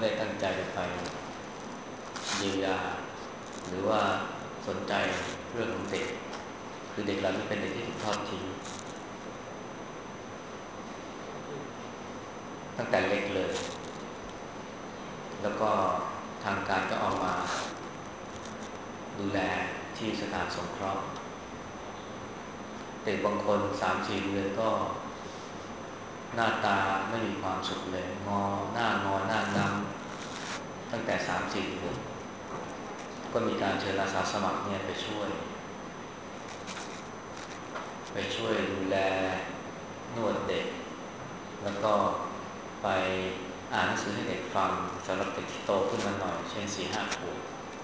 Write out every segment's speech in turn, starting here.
ได้ตั้งใจจะไปเยียวยาหรือว่าสนใจเรื่องของเด็กคือเด็กเหล่านี้เป็นเด็กที่ถูกทอดทิ้งตั้งแต่เล็กเลยแล้วก็ทางการก็เอามาดูแลที่สถานสงเคราะห์เด็กบางคน3-4 เดือนก็หน้าตาไม่มีความสุขเลยหน้างอหน้าตั้งแต่3-4 เดือนก็มีการเชิญอาสาสมัครเนี่ยไปช่วยดูแลนวดเด็กแล้วก็ไปอ่านหนังสือให้เด็กฟังสำหรับเด็กที่โตขึ้นมาหน่อยเช่น4-5 ขวบ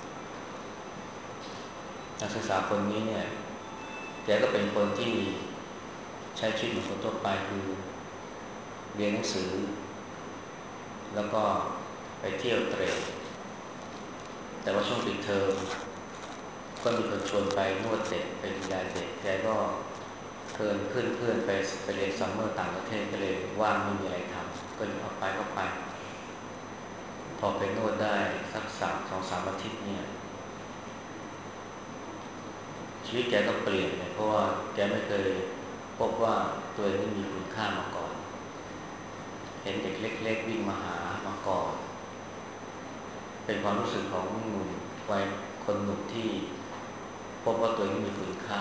นักศึกษาคนนี้เนี่ยแกก็เป็นคนที่ใช้ชีวิตเหมือนคนทั่วไปคือเรียนหนังสือแล้วก็ไปเที่ยวเตร่แต่ว่าช่วงปิดเทอมก็มีคนชวนไปนวดเด็กไปดูแลเด็กแกก็เพื่อนไปเรียนซัมเมอร์ต่างประเทศก็เลยว่างไม่มีอะไรทำก็เลยเอาไปก็ไปพอไปนวดได้สัก2-3 อาทิตย์เนี่ยชีวิตแกก็เปลี่ยนเลยเพราะว่าแกไม่เคยพบว่าตัวเองไม่มีคุณค่ามาก่อนเห็นเด็กเล็กๆวิ่งมาหามากอดเป็นความรู้สึกของหนุ่มวัยคนหนุ่มที่พบว่าตัวเองมีคุณค่า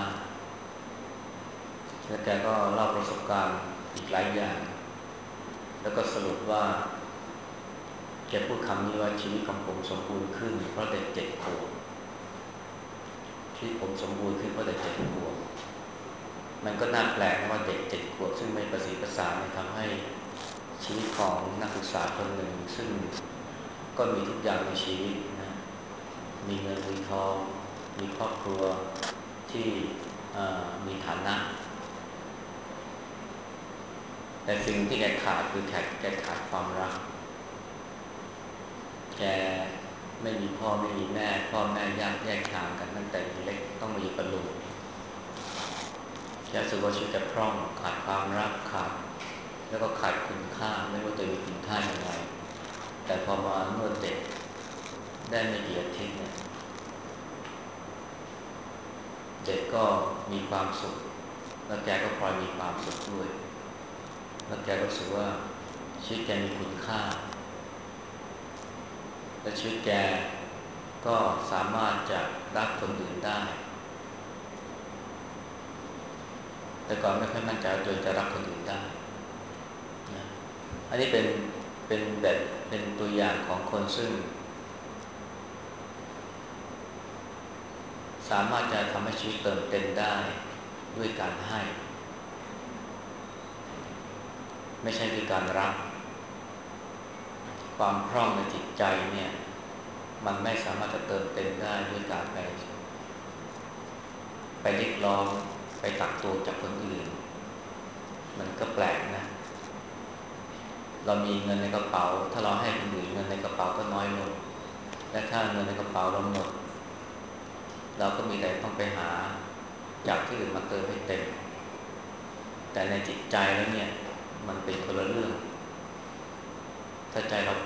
แล้วแกก็เล่าประสบการณ์อีกหลายอย่างแล้วก็สรุปว่าแกพูดคำนี้ว่าชีวิตของผมสมบูรณ์ขึ้นเพราะเด็ก7 ขวบชีวิตผมสมบูรณ์ขึ้นเพราะเด็ก7 ขวบมันก็น่าแปลกนะว่าเด็ก7 ขวบซึ่งไม่ประสีภาษาเนี่ยทำให้ชีวิตของนักศึกษาคนหนึ่งซึ่งก็มีทุกอย่างในชีวิตนะมีเงินมีทองมีครอบครัวที่มีฐานะแต่สิ่งที่แกขาดคือแกขาดความรักแกไม่มีพ่อไม่มีแม่พ่อแม่แยกทางกันตั้งแต่เล็กต้องมาอยู่กับลุงแกรู้สึกว่าชีวิตแกพร่องขาดความรักขาดแล้วก็ขาดคุณค่าไม่รู้ตัวเองมีคุณค่าอย่างไรแต่พอมานวดเด็กได้ไม่กี่อาทิตย์เนี่ยเด็กก็มีความสุขแล้วแกก็พลอยมีความสุขด้วยแล้วแกรู้สึกว่าชีวิตแกมีคุณค่าและชีวิตแกก็สามารถจะรักคนอื่นได้แต่ก่อนไม่ค่อยมั่นใจว่าตัวเองจะรักคนอื่นได้นะอันนี้เป็นแบบเป็นตัวอย่างของคนซึ่งสามารถจะทำให้ชีวิตเติมเต็มได้ด้วยการให้ไม่ใช่ด้วยการรักความพร่องในจิตใจเนี่ยมันไม่สามารถจะเติมเต็มได้ด้วยการไปเรียกร้องไปตักตวงจากคนอื่นมันก็แปลกนะเรามีเงินในกระเป๋าถ้าเราให้คนอื่นเงินในกระเป๋าก็น้อยลงและถ้าเงินในกระเป๋าเราหมดเราก็มีแต่ต้องไปหาจากที่อื่นมาเติมให้เต็มแต่ในจิตใจแล้วเนี่ยมันเป็นคนละเรื่องถ้าใจเรา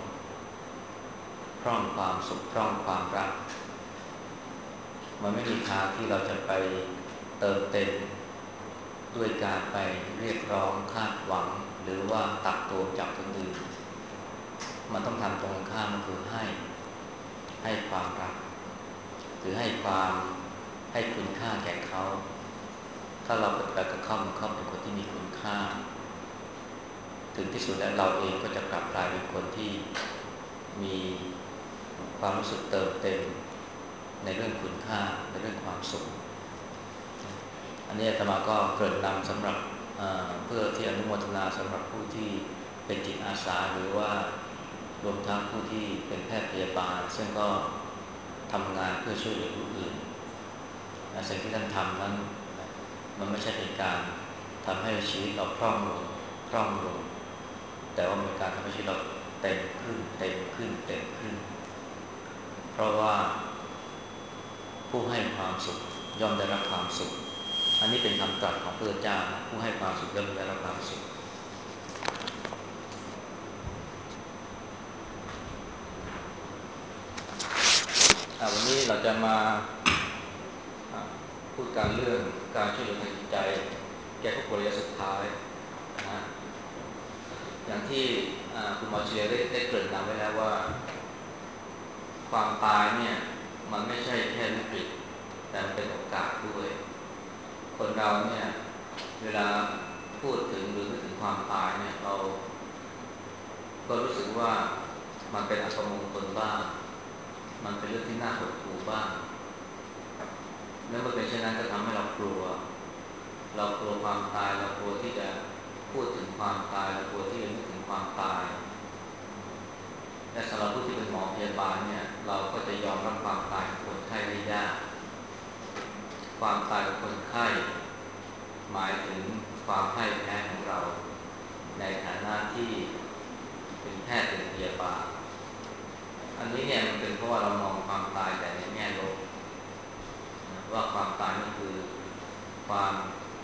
พร่องความสุขพร่องความรักมันไม่มีทางที่เราจะไปเติมเต็มด้วยการไปเรียกร้องคาดหวังหรือว่าตักตวงจากคนอื่นมันต้องทำตรงข้ามก็คือให้ความรักหรือให้คุณค่าแก่เขาถ้าเราปฏิบัติกับเขาเหมือนเขาเป็นคนที่มีคุณค่าถึงที่สุดแล้วเราเองก็จะกลับกลายเป็นคนที่มีความรู้สึกเติมเต็มในเรื่องคุณค่าในเรื่องความสุขอันนี้อาตมาก็เกริ่นนำสำหรับเพื่อที่อนุโมทนาสำหรับผู้ที่เป็นจิตอาสาหรือว่ารวมทั้งผู้ที่เป็นแพทย์พยาบาลซึ่งก็ทำงานเพื่อช่วยเหลือผู้อื่นสิ่งที่ท่านทำนั้นมันไม่ใช่เป็นการทำให้ชีวิตเราคล่องลงแต่ว่าเป็นการทำให้ชีวิตเราเต็มขึ้นเพราะว่าผู้ให้ความสุขย่อมได้รับความสุขอันนี้เป็นคำตรัสของพระพุทธเจ้าผู้ให้ความสุขย่อมได้รับความสุขเราจะมาพูดการเรื่องการช่วยเหลือทางจิตใจแก่ผู้ป่วยระยะสุดท้ายนะอย่างที่คุณหมอเชียร์ได้เกริ่นนำไว้แล้วว่าความตายเนี่ยมันไม่ใช่แค่วิกฤตแต่มันเป็นโอกาสด้วยคนเราเนี่ยเวลาพูดถึงหรือนึกถึงความตายเนี่ยเราก็รู้สึกว่ามันเป็นอัปมงคลบ้างมันเป็นเรื่องที่น่าหดหู่บ้างและเมื่อเป็นเช่นนั้นก็ทำให้เรากลัวความตายเรากลัวที่จะพูดถึงความตายเรากลัวที่จะนึกถึงความตายและสำหรับผู้ที่เป็นหมอพยาบาลเนี่ยเราก็จะยอมรับความตายของคนไข้ได้ยากความตายของคนไข้หมายถึงความพ่ายแพ้ของเราในฐานะที่เป็นแพทย์เป็นพยาบาลอันนี้เนี่ยมันเป็นเพราะว่าเรามองความตายแต่ในแง่ลบว่าความตายนั่นคือความ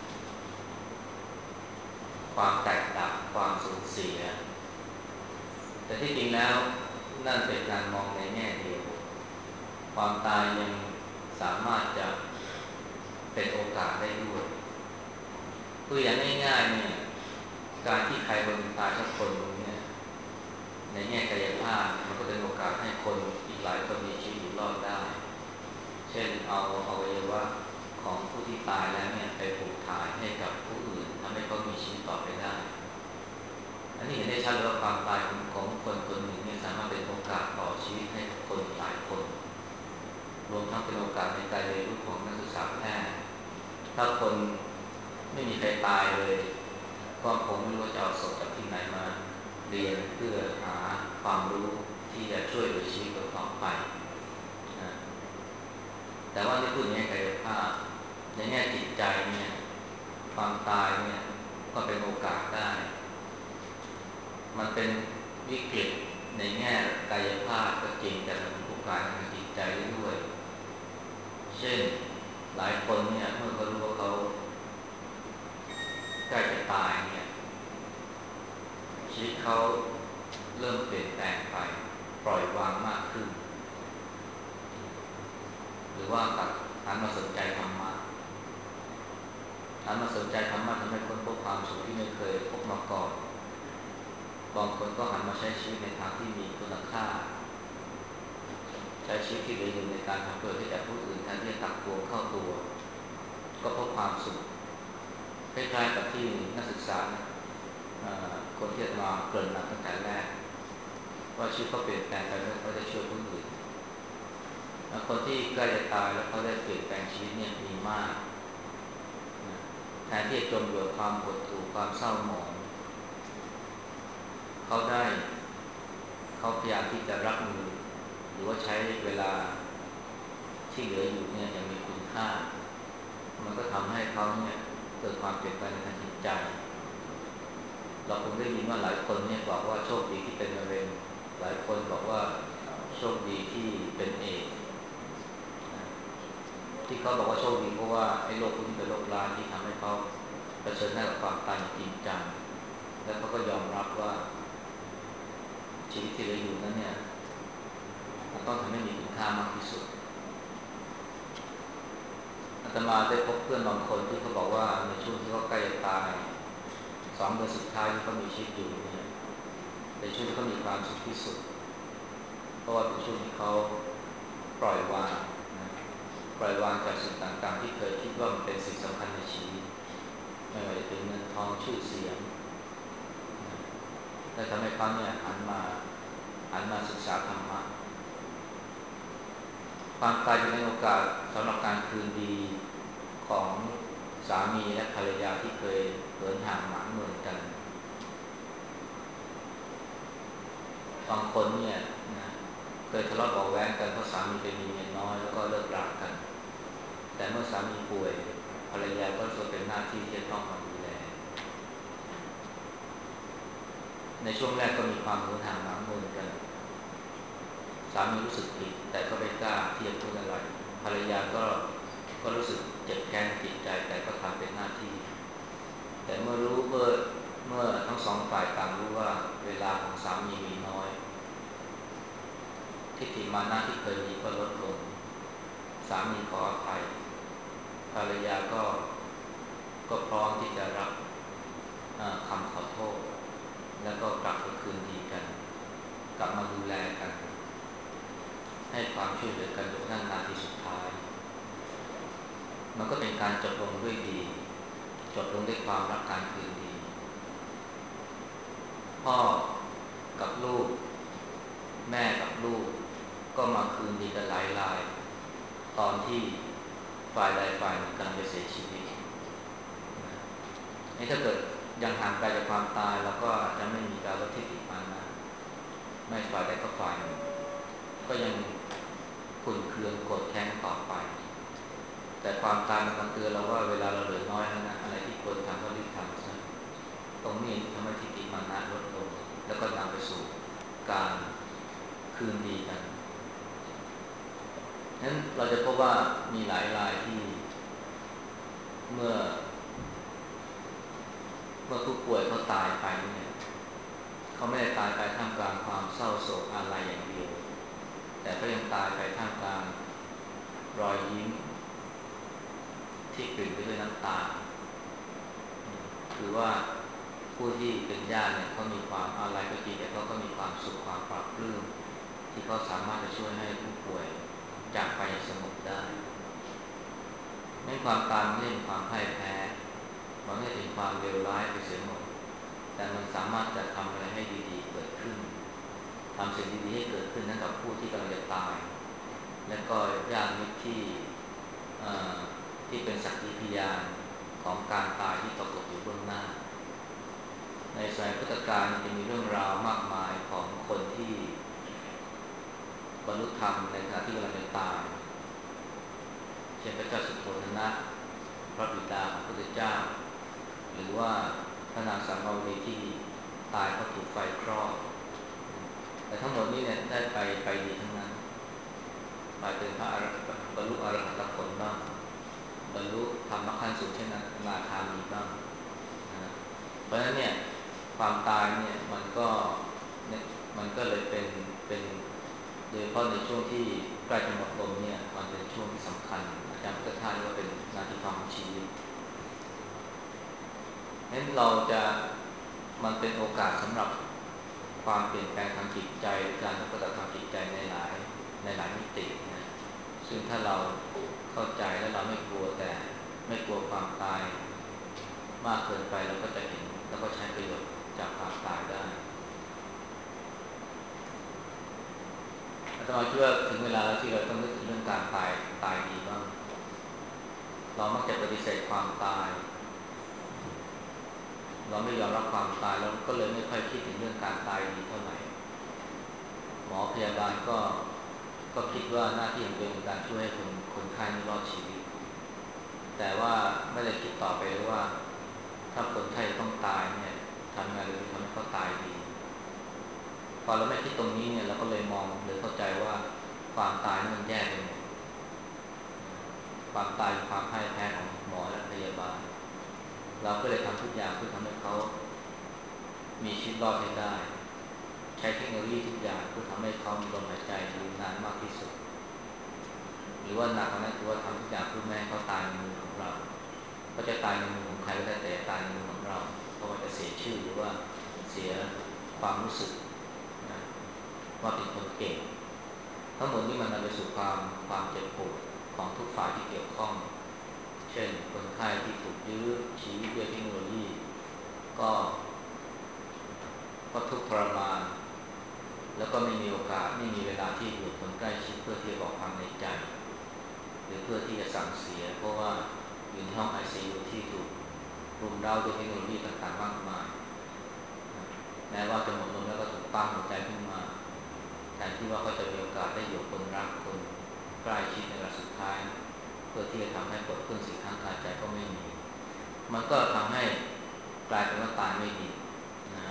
แตกดับความสูญเสียแต่ที่จริงแล้วนั่นเป็นการมองในแง่เดียวความตายยังสามารถจะเป็นโอกาสได้ด้วยตัวอย่างง่ายๆเนี่ยการที่ใครคนตายสักคนเนี่ยในแง่กายภาพมันก็เป็นโอกาสให้คนอีกหลายคนมีชีวิตอยู่รอดได้เช่นเอาอวัยวะของผู้ที่ตายแล้วเนี่ยไปปลูกถ่ายให้กับผู้อื่นทำให้เขามีชีวิตต่อไปได้อันนี้เห็นได้ชัดเลยว่าความตายของคนคนหนึ่งเนี่ยสามารถเป็นโอกาสต่อชีวิตให้กับคนหลายคนรวมทั้งเป็นโอกาสในการเรียนรู้ของนักศึกษาแพทย์ถ้าคนไม่มีใครตายเลยก็คงไม่รู้ว่าจะเอาศพจากที่ไหนมาเรียนเพื่อหาความรู้ที่จะช่วยเหลือชีวิตต่อไปนะแต่ว่าที่พูดในแง่กายภาพในแง่จิตใจเนี่ยความตายเนี่ยก็เป็นโอกาสได้มันเป็นวิกฤตในแง่กายภาพก็จริงแต่มันเป็นโอกาสทางจิตใจด้วยเช่นหลายคนเนี่ยเมื่อเขารู้ว่าเขาใกล้จะตายเนี่ยชีวิตเขาเริ่มเปลี่ยนแปลงไปปล่อยวางมากขึ้นหรือว่าตัดหันมาสนใจธรรมะหันมาสนใจธรรมะทำให้คนพบความสุขที่ไม่เคยพบมาก่อนบางคนก็หันมาใช้ชีวิตในทางที่มีคุณค่าใช้ชีวิตที่เหลืออยู่ในการทำประโยชน์ให้แก่ผู้อื่นแทนที่จะตักตวงเข้าตัวก็พบความสุขคล้ายๆกับที่นักศึกษาคนที่มาเกริ่นมาตั้งแต่แรกว่าชีวิตเขาเปลี่ยนแปลงไปเมื่อเขาได้ช่วยผู้อื่นคนที่ใกล้จะตายแล้วเขาได้เปลี่ยนแปลงชีวิตเนี่ยมีมากแทนที่จะจมอยู่กับความหดหู่ความเศร้าหมองเขาพยายามที่จะรับมือหรือว่าใช้เวลาที่เหลืออยู่เนี่ยยังมีคุณค่ามันก็ทำให้เขาเนี่ยเกิดความเปลี่ยนแปลงในทางจิตใจเราคงได้ยินว่าหลายคนเนี่ยบอกว่าโชคดีที่เป็นมะเร็งหลายคนบอกว่าโชคดีที่เป็นเอดส์ที่เขาบอกว่าโชคดีเพราะว่าไอ้โรคพวกนี้เป็นโรคร้ายที่ทำให้เขาเผชิญหน้ากับความตายจริงจังและเขาก็ยอมรับว่าชีวิตที่เหลืออยู่นั้นเนี่ยมันต้องทำให้มีคุณค่ามากที่สุดอาตมาได้พบเพื่อนบางคนที่เขาบอกว่าในช่วงที่เขาใกล้จะตาย2 เดือนสุดท้ายที่เขามีชีวิตอยู่เนี่ยเป็นช่วงที่เขามีความสุขที่สุดเพราะว่าเป็นช่วงที่เขาปล่อยวางนะปล่อยวางจากสิ่งต่างๆที่เคยคิดว่ามันเป็นสิ่งสำคัญในชีวิตไม่ว่าจะเป็นเงินทองชื่อเสียงแต่ทำให้เขาเนี่ยหันมาศึกษาธรรมะความตายเป็นโอกาสสำหรับการคืนดีของสามีและภรรยาที่เคยเหินห่างหมางเมินกันบางคนเนี่ยนะเคยทะเลาะเบาะแว้งกันเพราะสามีไปมีเมียน้อยแล้วก็เลิกรากันแต่เมื่อสามีป่วยภรรยาก็ส่วนเป็นหน้าที่ที่จะต้องมาดูแลในช่วงแรกก็มีความเหินห่างหมางเมินกันสามีรู้สึกผิดแต่ก็ไม่กล้าที่จะพูดอะไรภรรยาก็รู้สึกเจ็บแค้นจิตใจแต่ก็ทำเป็นหน้าที่แต่เมื่อทั้งสองฝ่ายต่างรู้ว่าเวลาของสามีมีน้อยทิฏฐิมานะที่เคยมีก็ลดลงสามีขออภัยภรรยาก็พร้อมที่จะรับคำขอโทษแล้วก็กลับมาคืนดีกันกลับมาดูแลกันให้ความช่วยเหลือกันจนกระทั่งนาทีสุดท้ายมันก็เป็นการจบลงด้วยดีจบลงด้วยความรักการคืนดีพ่อกับลูกแม่กับลูกก็มาคืนดีกันหลายรายตอนที่ฝ่ายใดฝ่ายหนึ่งกำลังจะเสียชีวิตนี่ถ้าเกิดยังห่างไกลจากความตายแล้วก็อาจจะไม่มีการลดทิฏฐิมานะไม่ฝ่ายใดก็ฝ่ายหนึ่งก็ยังขุ่นเคืองโกรธแค้นต่อไปแต่ความตายมันมาเตือนเราว่าเวลาเราเหลือน้อยแล้วนะอะไรที่ควรทำก็รีบทำซะตรงนี้ทำให้ทิฏฐิมานะลดลงแล้วก็นำไปสู่การคืนดีกันนั้นเราจะพบว่ามีหลายรายที่เมื่อผู้ป่วยเขาตายไปเนี่ยเขาไม่ได้ตายไปท่ามกลางความเศร้าโศกอาลัยอย่างเดียวแต่ก็ยังตายไปท่ามกลางรอยยิ้มที่ปริ่มไปด้วยน้ำตาคือว่าผู้ที่เป็นญาติเนี่ยเขามีความอาลัยก็จริงแต่เขาก็มีความสุขความปลาบปลื้มที่เขาสามารถจะช่วยให้ผู้ป่วยจากไปสงบได้ไม่ความตายไม่เป็นความพ่ายแพ้มันไม่เป็นความเลวร้ายไปเสียหมดแต่มันสามารถจะทำอะไรให้ดีๆเกิดขึ้นทำสิ่งดีๆให้เกิดขึ้นนั่นกับผู้ที่กำลังจะตายและก็ญาติมิตรที่เป็นสักขีพยานของการตายที่ปรากฏอยู่เบื้องหน้าในสมัยพุทธกาลจะมีเรื่องราวมากมายของคนที่บรรลุธรรมในขณะที่กำลังจะตายเช่นพระเจ้าสุโธทนะพระบิดาของพระพุทธเจ้าหรือว่าพระนางสังฆวรีที่ตายเพราะถูกไฟคลอกแต่ทั้งหมดนี้เนี่ยได้ไปดีทั้งนั้นไปเป็นพระบรรลุอรหัตผลบ้างบรรลุธรรมขั้นสูงเช่นนั้นอนาคามีบ้างนะเพราะฉะนั้นเนี่ยความตายเนี่ยมันก็เลยเป็นโดยเฉพาะในช่วงที่ใกล้จะหมดลมเนี่ยมันเป็นช่วงที่สำคัญอาจารย์พุทธทาสเรียกว่าเป็นนาทีทองของชีวิตนั้นมันเป็นโอกาสสำหรับความเปลี่ยนแปลงทางจิตใจการพัฒนาทางจิตใจในหลายมิตินะซึ่งถ้าเราเข้าใจและเราไม่กลัวแต่ไม่กลัวความตายมากเกินไปเราก็จะเห็นแล้วก็ใช้ประโยชน์จากความตายได้อาตมาคิดว่าถึงเวลาแล้วที่เราต้องนึกถึงเรื่องการตายดีบ้างเรามักจะปฏิเสธความตายเราไม่ยอมรับความตายเราก็เลยไม่ค่อยคิดถึงเรื่องการตายดีเท่าไหร่หมอพยาบาลก็คิดว่าหน้าที่ของตัวเองคือการช่วยให้คนไข้นี้รอดชีวิตแต่ว่าไม่ได้คิดต่อไปเลยว่าถ้าคนไข้ต้องตายเนี่ยทำไงเราจะทำให้เขาตายดีพอเราไม่คิดตรงนี้เนี่ยเราก็เลยเข้าใจว่าความตายนั้นมันแย่ไปหมดความตายความพ่ายแพ้ของหมอและพยาบาลเราก็เลยทำทุกอย่างเพื่อทำให้เขามีชีวิตรอดให้ได้ใช้เทคโนโลยีทุกอย่างเพื่อทำให้เขามีลมหายใจยืนนานมากที่สุดหรือว่าหนักกว่านั้นคือว่าทำทุกอย่างเพื่อไม่ให้เขาตายในมือของเราเขาจะตายในมือของใครก็ได้แต่ตายในมือของเราเพราะว่าจะเสียชื่อหรือว่าเสียความรู้สึกนะว่าเป็นคนเก่งทั้งหมดนี้มันนำไปสู่ความเจ็บปวดของทุกฝ่ายที่เกี่ยวข้องเช่นคนไข้ที่ถูกยื้อชีวิตด้วยเทคโนโลยีก็ทุกข์ทรมานแล้วก็ไม่มีโอกาสไม่มีเวลาที่อยู่คนใกล้ชิดเพื่อที่จะบอกความในใจหรือเพื่อที่จะสั่งเสียเพราะว่าอยู่ในห้อง ICU ที่ถูกรุมเร้าด้วยเทคโนโลยีต่างๆมากมายแม้ว่าจะหมดลมแล้วก็ถูกปั๊มหัวใจขึ้นมาแทนที่ว่าเขาจะมีโอกาสได้อยู่คนรักคนใกล้ชิดในเวลาสุดท้ายเพื่อที่จะทำให้ปลดเปลื้องสิ่งข้างคาใจก็ไม่มีมันก็ทำให้กลายเป็นว่าตายไม่ดีนะ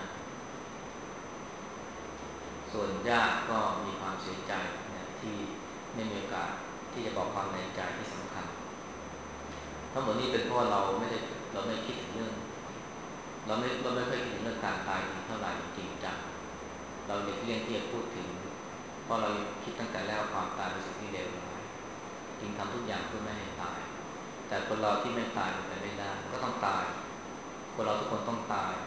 ส่วนญาติก็มีความเสียใจนะที่ไม่มีโอกาสที่จะบอกความในใจที่สำคัญทั้งหมดนี้เป็นเพราะเราไม่คิดถึงเรื่องเราไม่ค่อยคิดถึงเรื่องการตายดีเท่าไหร่จริงจังเราหลีกเลี่ยงที่จะพูดถึงเพราะเราคิดตั้งแต่แรกความตายเป็นสิ่งที่เลวร้ายจึงทำทุกอย่างเพื่อไม่ให้ตายแต่คนเราที่ไม่ตายเป็นไปไม่ได้ก็ต้องตายคนเราทุกคนต้องตาย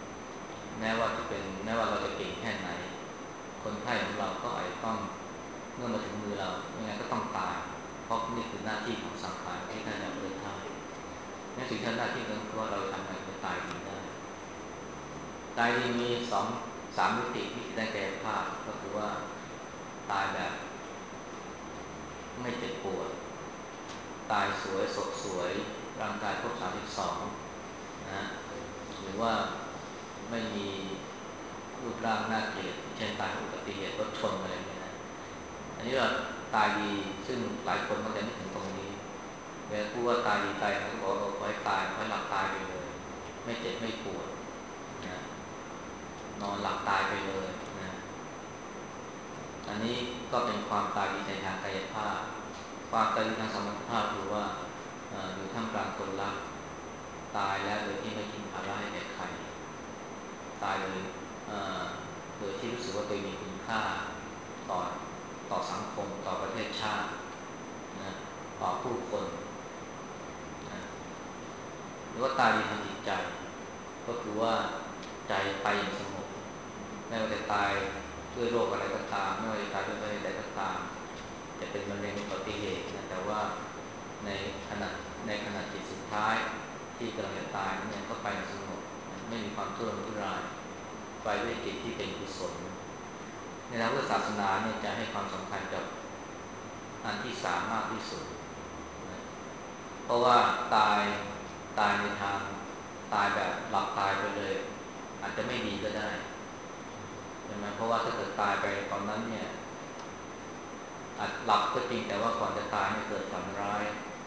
แม้ว่าเราจะเก่งแค่ไหนคนไข้ของเราก็อาจจะต้องเมื่อมาถึงมือเรายังไงก็ต้องตายเพราะนี่คือหน้าที่ของสังขารที่ท่านยังไม่ได้ทำนั่นสิ่งที่หน้าที่นั้นคือว่าเราทำให้คนตายดีได้ตายดีมีสามมิติที่ได้แก่ภาพก็คือว่าตายแบบไม่เจ็บปวดตายสวยสดสวยร่างกายครบ32นะหรือว่าไม่มีรูปร่างน่าเกลียดเช่นตายอุบัติเหตุรถชนอะไรเนี่ยนะอันนี้เราตายดีซึ่งหลายคนมักจะนึกถึงตรงนี้เวลาพูดว่าตายดีตายเขาก็บอกว่าขอให้ตายขอให้หลับตายไปเลยไม่เจ็บไม่ปวดนะนอนหลับตายไปเลยนะอันนี้ก็เป็นความตายดีในทางกายภาพความตายดีทางสมรรถภาพคือว่าอยู่ท่ามกลางคนรักตายแล้วโดยที่ไม่ทิ้งภาระให้แก่ใครตายเลยโดยที่รู้สึกว่าตัวเองมีคุณค่าต่อต่อสังคมต่อประเทศชาตินะต่อผู้คนนะหรือว่าตายดีทางจิตใจก็คือว่าใจไปอย่างสงบไม่ว่าจะตายด้วยโรคอะไรก็ตามไม่ว่าจะตายด้วยอะไรก็ตามจะเป็นมะเร็งอุบัติเหตุนะแต่ว่าในขณะในขณะจิตสุดท้ายที่กำลังจะตายเนี่ยก็ไปสงบไม่มีความทุรนทุรายไปด้วยจิตที่เป็นกุศลในทางพุทธศาสนาเนี่ยจะให้ความสำคัญกับอันที่สามมากที่สุดนะเพราะว่าตายในทางตายแบบหลับตายไปเลยอาจจะไม่ดีก็ได้ใช่ไหมเพราะว่าถ้าเกิดตายไปตอนนั้นเนี่ยอาจหลับก็จริงแต่ว่าก่อนจะตายเนี่ยเกิดฝันร้าย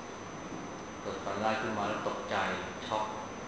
ขึ้นมาแล้วตกใจช็อก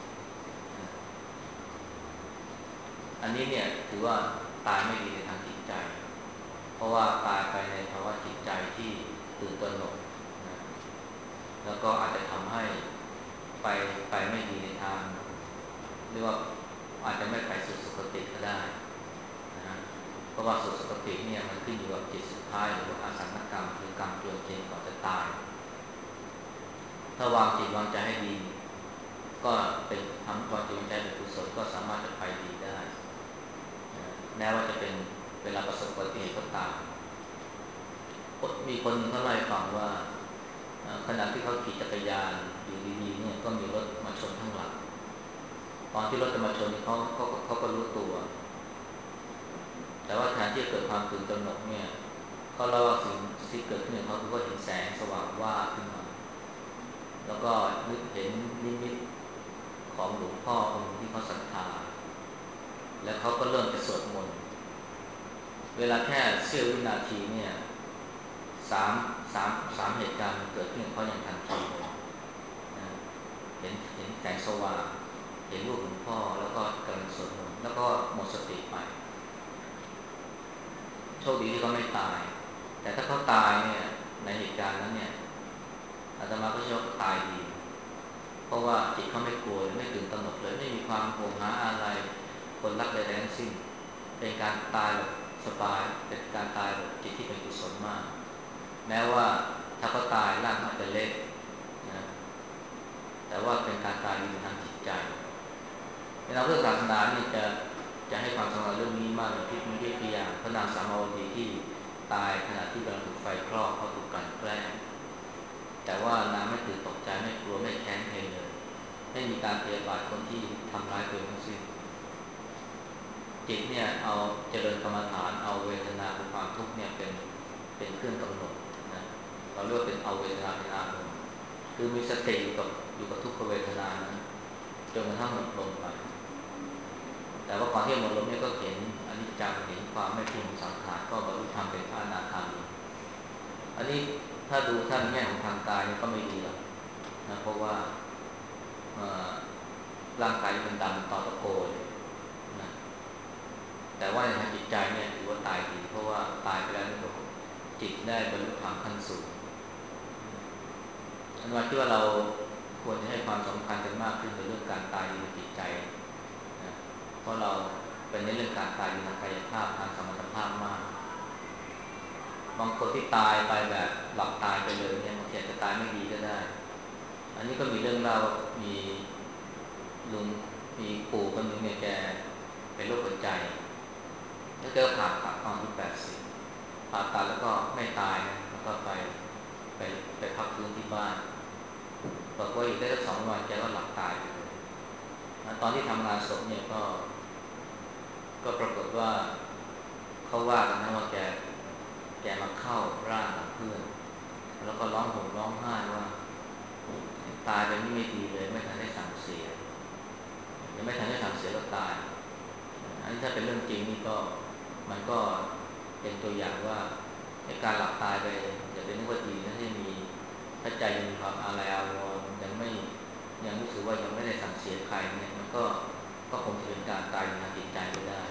อันนี้เนี่ยถือว่าตายไม่ดีในทางจิตใจเพราะว่าตายไปในภาวะจิตใจที่ตื่นตระหนกนะแล้วก็อาจจะทำให้ไปไม่ดีในทางเรียกว่าอาจจะไม่ไปสู่สุคติก็ได้นะเพราะว่าสู่สุคติเนี่ยมันขึ้นอยู่กับจิตสุดท้ายหรือว่าอาสันกรรมคือกรรมจวนเจนก่อนจะตายถ้าวางจิตวางใจให้ดีก็เป็นทั้งวางจิตวางใจเป็นกุศลก็สามารถจะไปดีได้แม้ว่าจะเป็นเวลาประสบอุบัติเหตุก็ตามมีคนหนึ่งเขาเล่าให้ฟังว่าขณะที่เขาขี่จักรยานอยู่ดีๆเนี่ยก็มีรถมาชนข้างหลังตอนที่รถจะมาชนเขาก็รู้ตัวแต่ว่าแทนที่จะเกิดความตื่นตระหนกเนี่ยเขาเล่าว่าสิ่งที่เกิดขึ้นเขาคือว่าเห็นแสงสว่างว่าขึ้นมาแล้วก็นึกเห็นนิมิตของหลวงพ่อองค์ที่เขาศรัทธาแล้วเขาก็เริ่มจะสวดมนต์เวลาแค่เสี้ยววินาทีเนี่ยสามสามเหตุการณ์มันเกิดขึ้นกับเขาอย่างทันทีเลยนะเห็นแสงสว่างเห็นรูปหลวงพ่อแล้วก็กำลังสวดมนต์แล้วก็หมดสติไปโชคดีที่เขาไม่ตายแต่ถ้าเขาตายเนี่ยในเหตุการณ์นั้นเนี่ยอาตมาก็เชื่อว่าเขาตายดีเพราะว่าจิตเขาไม่กลัวไม่ตื่นตระหนกเลยไม่มีความโหยหาอะไรคนรักใดๆทั้งสิ้นเป็นการตายแบบสบายเป็นการตายแบบจิตที่เป็นกุศลมากแม้ว่าถ้าเขาตายร่างอาจจะเละนะแต่ว่าเป็นการตายอยู่ทางจิตใจในทางพุทธศาสนาเนี่ยจะให้ความสำคัญเรื่องนี้มากเลยที่มันยกตัวอย่างพระนางสามาวดีที่ตายขณะที่กำลังถูกไฟคลอกเพราะถูกกลั่นแกล้งแต่ว่านางไม่ตื่นตกใจไม่กลัวไม่แค้นใครเลยไม่มีการพยาบาทคนที่ทำร้ายตัวเองทั้งสิ้นจิตเนี่ยเอาเจริญกรรมฐานเอาเวทนาของความทุกข์เนี่ยเป็นเครื่องกำหนดนะเราเรียกเป็นเอาเวทนาเป็นอารมณ์คือมีสติอยู่กับทุกขเวทนานั้นจนกระทั่งหมดลมไปแต่ว่าก่อนที่จะหมดลมเนี่ยก็เห็นอนิจจังเห็นความไม่เที่ยงของสังขารก็บรรลุธรรมเป็นพระอนาคามีอันนี้ถ้าในแง่ของทางกายก็ไม่ดีหรอกนะเพราะว่าร่างกายมันดำต่อตะโกนนะแต่ว่าในทางจิตใจเนี่ยถือว่าตายดีเพราะว่าตายไปแล้วนี่จิตได้บรรลุธรรมขั้นสูงอันว่าที่ว่าเราควรจะให้ความสำคัญกันมากขึ้นในเรื่องการตายดีในจิตใจนะเพราะเราเป็นในเรื่องการตายดีทางกายภาพทางสมรรถภาพมากบางคนที่ตายไปแบบหลับตายไปเลยเนี่ยบางทีอาจจะตายไม่ดีก็ได้อันนี้ก็มีเรื่องเล่ามีลุงมีปู่คนหนึ่งเนี่ยแกเป็นโรคหัวใจแล้วแกก็ผ่าตัดตอนอายุ80ผ่าตัดแล้วก็ไม่ตายนะแล้วก็ไปไปพักฟื้นที่บ้านบอกว่าอยู่ได้สัก2 วันแกก็หลับตายไปเลยตอนที่ทำงานศพเนี่ยก็ปรากฏว่าเขาว่ากันนะว่าแกมาเข้าร่างของเพื่อนแล้วก็ร้องห่มร้องไห้ว่าตายไปนี่ไม่ดีเลยไม่ทันได้สั่งเสียยังไม่ทันได้สั่งเสียก็ตายอันนี้ถ้าเป็นเรื่องจริงนี่ก็มันก็เป็นตัวอย่างว่าในการหลับตายไปอย่าเป็นนึกว่าดีนะที่มีถ้าใจยังมีความอาลัยอาวรณ์ยังรู้สึกว่ายังไม่ได้สั่งเสียใครเนี่ยมันก็คงจะเป็นการตายทางจิตใจไม่ได้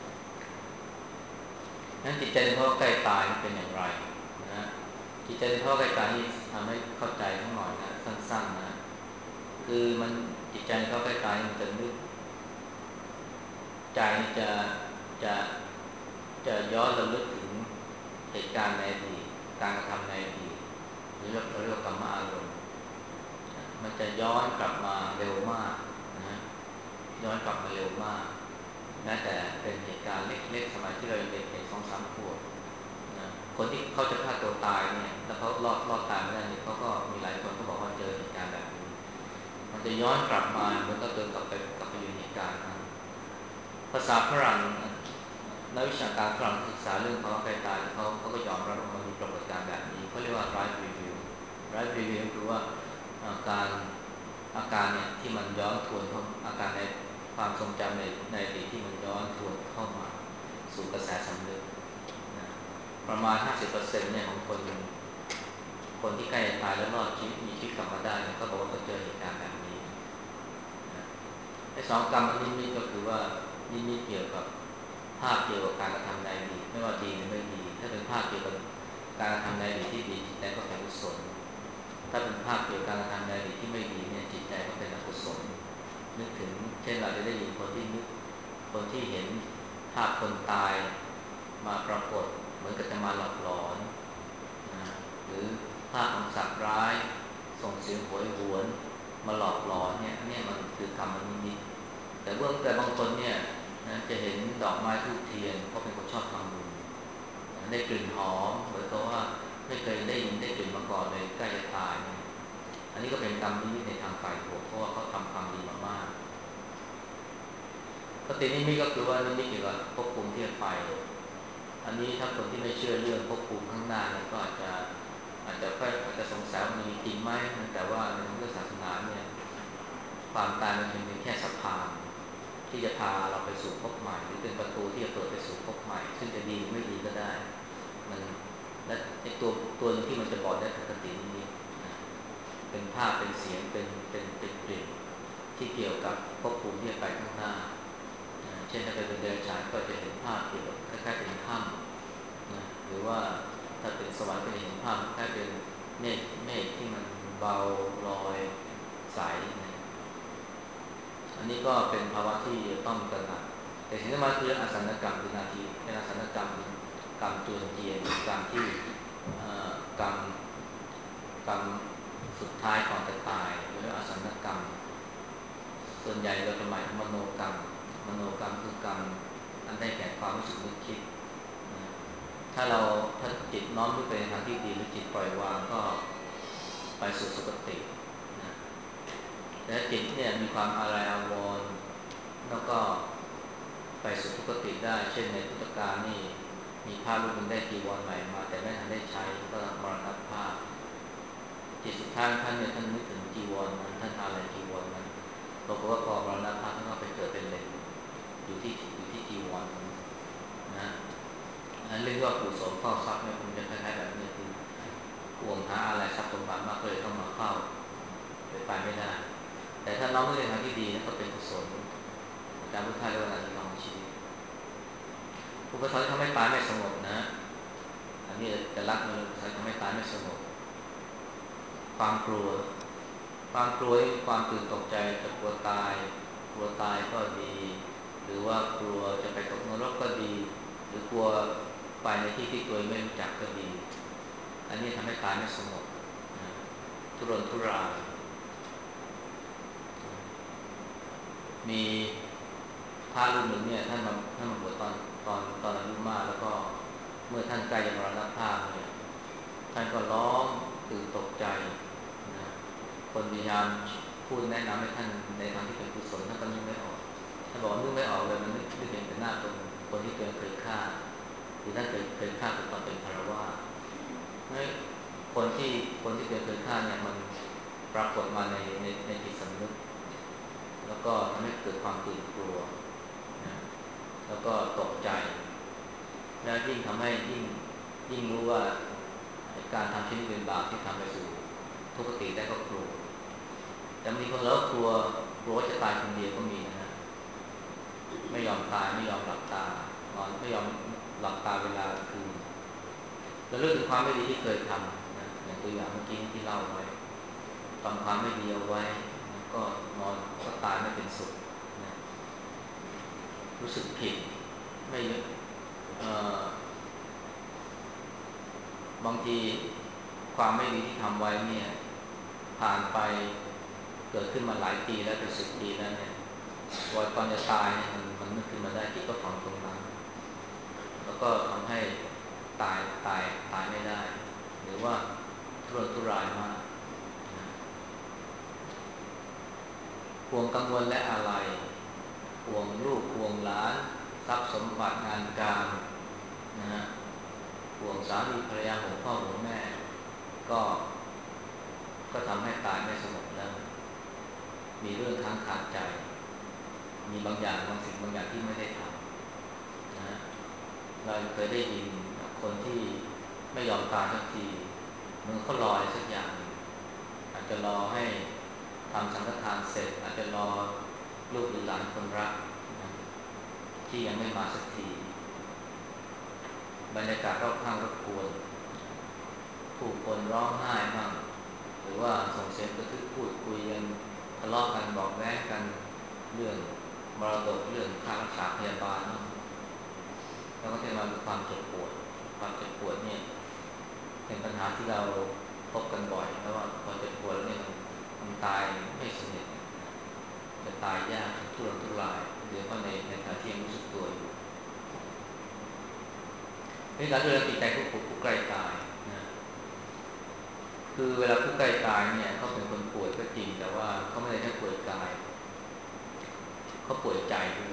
นั้นจิตใจในภาวะใกล้ตายเป็นอย่างไรนะจิตใจในภาวะใกล้ตายนี่ทำให้เข้าใจทั้งหน่อยนะสั้นๆนะคือมันจิตใจในภาวะใกล้ตายมันจะนึกใจจะจะย้อนระลึกถึงเหตุการณ์ในอดีตการกระทำในอดีตหรือเราเรียกว่ากรรมอารมณ์มันจะย้อนกลับมาเร็วมากนะย้อนกลับมาเร็วมากแม้แต่เป็นเหตุการณ์เล็กๆสมัยที่เรายังเด็กๆ2-3 ขวบนะคนที่เขาจะฆ่าตัวตายเนี่ยแล้วเขารอดตายไม่ได้เนี่ยเขาก็มีหลายคนก็บอกว่าเจอเหตุการณ์แบบนี้มันจะย้อนกลับมาเหมือนกับเดินกลับไปอยู่เหตุการณ์นั้นภาษาฝรั่งนักวิชาการฝรั่งศึกษาเรื่องภาวะใกล้ตายเขาก็ยอมรับว่ามันมีปรากฏการณ์แบบนี้เขาเรียกว่า drive review drive review คือว่าการอาการเนี่ยที่มันย้อนทวนเข้าอาการในความทรงจำในอดีตที่มันย้อนทวนเข้ามาสู่กระแสสำนึกนะประมาณ 50%เนี่ยของคนที่ใกล้จะตายแล้วรอดชีวิตมีชีวิตกลับมาได้เนี่ยก็บอกว่าเขาเจอเหตุการณ์แบบนี้นะไอ้2 กรรมอันนี้ก็คือว่านี่เกี่ยวกับภาพเกี่ยวกับการกระทำในอดีตไม่ว่าดีหรือไม่ดีถ้าเป็นภาพเกี่ยวกับการกระทำในอดีตที่ดีจิตใจก็เป็นกุศลถ้าเป็นภาพเกี่ยวกับการกระทำในอดีตที่ไม่ดีเนี่ยจิตใจก็เป็นอกุศลนึกถึงเช่นเราจะได้ยินคนที่เห็นภาพคนตายมาปรากฏเหมือนกับจะมาหลอกหลอนนะหรือภาพของสัตว์ร้ายส่งเสียงโหยหวนมาหลอกหลอนเนี่ยมันคือกรรมนิมิตแต่บางคนเนี่ยนะจะเห็นดอกไม้ธูปเทียนเพราะเป็นคนชอบทำบุญนะได้กลิ่นหอมเหมือนกับว่าไม่เคยได้ยินได้กลิ่นมาก่อนเลยใกล้จะตายเนี่ยอันนี้ก็เป็นกรรมนิมิตในทางฝ่ายบวกเพราะว่าเขาทำความดีมามากปฏินิมิตก็คือว่านิมิตเกี่ยวกับภพภูมิที่จะไปอันนี้ถ้าคนที่ไม่เชื่อเรื่องภพภูมิข้างหน้าเนี่ยก็อาจจะสงสัยว่ามีจริงไหมแต่ว่าในทางพุทธศาสนาเนี่ยความตายมันเป็นเพียงแค่สะพานที่จะพาเราไปสู่ภพใหม่หรือเป็นประตูที่จะเปิดไปสู่ภพใหม่ซึ่งจะดีหรือไม่ดีก็ได้มันและไอ้ตัวนึงที่มันจะบอกได้คือคตินิมิตนะเป็นภาพเป็นเสียงเป็นกลิ่นที่เกี่ยวกับภพภูมิที่จะไปข้างหน้าเช่นถ้าเป็นเดรัจฉานก็จะเห็นภาพเกี่ยวกับคล้ายๆเป็นถ้ำนะหรือว่าถ้าเป็นสวรรค์ก็จะเห็นภาพคล้ายเป็นเมฆที่มันเบาลอยใสนะอันนี้ก็เป็นภาวะที่ต้องตระหนักแต่สิ่งที่มาคืออาสันกรรมคือนาทีเป็นอาสันกรรมกรรมจวนเจียนกรรมที่กรรมกรรมสุดท้ายก่อนจะตายเรียกว่าอาสันกรรมส่วนใหญ่เราจะหมายถึงมโนกรรมคือกรรมอันได้แก่ความรู้สึกนึกคิดนะถ้าจิตน้อมไปในทางที่ดีหรือจิตปล่อยวางก็ไปสู่สุคตินะแต่จิตเนี่ยมีความอาลัยอาวรณ์แล้วก็ไปสู่ทุกติได้เช่นในพุทธกาลนี่มีพระรูปหนึ่งได้จีวรใหม่มาแต่ไม่ทันได้ใช้ก็มรณภาพจิตสุดท้ายท่านเนี่ยท่านนึกถึงจีวรนั้นท่านอาลัยจีวรนั้นบอกว่าพอมรณภาพท่านก็ไปเกิดเป็นเลนอยู่ที่จีวรนั้นนะอันเรียกว่ากุศลเฝ้าทรัพย์เนี่ยคงจะคล้ายๆแบบนี้คือห่วงหาอะไรทรัพย์สมบัติมากเลยต้องมาเฝ้าไปไม่ได้แต่ถ้าน้อมด้วยทางที่ดีนะก็เป็นกุศลอาจารย์พุทธาเรียกว่านาทีทองชีวิตอุปสรรคทำให้ตายไม่สงบนะอันนี้จะรักมันอุปสรรคทำให้ตายไม่สงบความกลัวความตื่นตกใจจะกลัวตายก็ดีหรือว่ากลัวจะไปตกนรกก็ดีหรือกลัวไปในที่ที่ตัวเองไม่รู้จักก็ดีอันนี้ทำให้กายไม่สงบนะทุรนทุรายมีพระรูปหนึ่งเนี่ยท่านมาบวชตอนอายุมากแล้วก็เมื่อท่านใกล้จะมรณภาพเนี่ยท่านก็ร้องตื่นตกใจนะคนพยายามพูดแนะนำให้ท่านในทางที่เป็นกุศลท่านก็นึกไม่ออกท่านบอกว่านึกไม่ออกเลยมันนึกเห็นแต่หน้าคนที่ตัวเองเคยฆ่าหรือท่านเคยฆ่าตอนเป็นคารวาสคนที่คนที่เคยฆ่าเนี่ยมันปรากฏมาในจิตสำนึกแล้วก็ทำให้เกิดความตื่นกลัวนะแล้วก็ตกใจและยิ่งทำให้ยิ่งรู้ว่าการทำชิ้นเป็นบาปที่ทำไปสู่ทุกขติได้ก็กลัวแต่มีคนแล้วกลัวว่าจะตายคนเดียวก็มีนะไม่ยอมตายไม่ยอมหลับตานอนไม่ยอมหลับตาเวลาคืนแล้วเรื่องถึงความไม่ดีที่เคยทำนะอย่างตัวอย่างเมื่อกี้ที่เล่าไว้ทำความไม่ดีเอาไว้ก็นอนก็ตายไม่เป็นสุขนะรู้สึกผิดไม่เยอะบางทีความไม่ดีที่ทำไว้เนี่ยผ่านไปเกิดขึ้นมาหลายปีแล้วเป็น10 ปีแล้วเนี่ยวันตอนจะตายเนี่ยมันนึกขึ้นมาได้ที่ก็ฝังตรงนั้นแล้วก็ทำให้ตายตายไม่ได้หรือว่าทุรนทุรายมากห่วงกังวลและอะไรห่วงลูกห่วงหลานทรัพย์สมบัติงานการนะฮะห่วงสามีภรรยาห่วงพ่อห่วงแม่ก็ทำให้ตายไม่สงบแล้วมีเรื่องค้างคาใจมีบางอย่างบางสิ่งบางอย่างที่ไม่ได้ทำนะเราเคยได้ยินคนที่ไม่ยอมตายสักทีมึงเขารออะไรสักอย่างอาจจะรอให้ทำสังฆทานเสร็จอาจจะรอลูกหรือหลานคนรักนะที่ยังไม่มาสักทีบรรยากาศรอบข้างรบกวนผู้คนร้องไห้บ้างหรือว่าส่งเสียงกระทึกพูดคุยกันทะเลาะกันบอกแว้งกันเรื่องมรดกเรื่องค่ารักษาพยาบาลแล้วก็จะมาดูความเจ็บปวดเนี่ยเป็นปัญหาที่เราพบกันบ่อยแล้วว่าพอเจ็บปวดแล้วเนี่ยมันตายไม่สนิทจะตายยากทุรนทุรายโดยเฉพาะในขณะที่ยังรู้สึกตัวอยู่นี่การที่เราติดใจผู้ใกล้ตายนะคือเวลาผู้ใกล้ตายเนี่ยเขาเป็นคนป่วยก็จริงแต่ว่าเขาไม่ได้แค่ป่วยกายเขาป่วยใจด้วย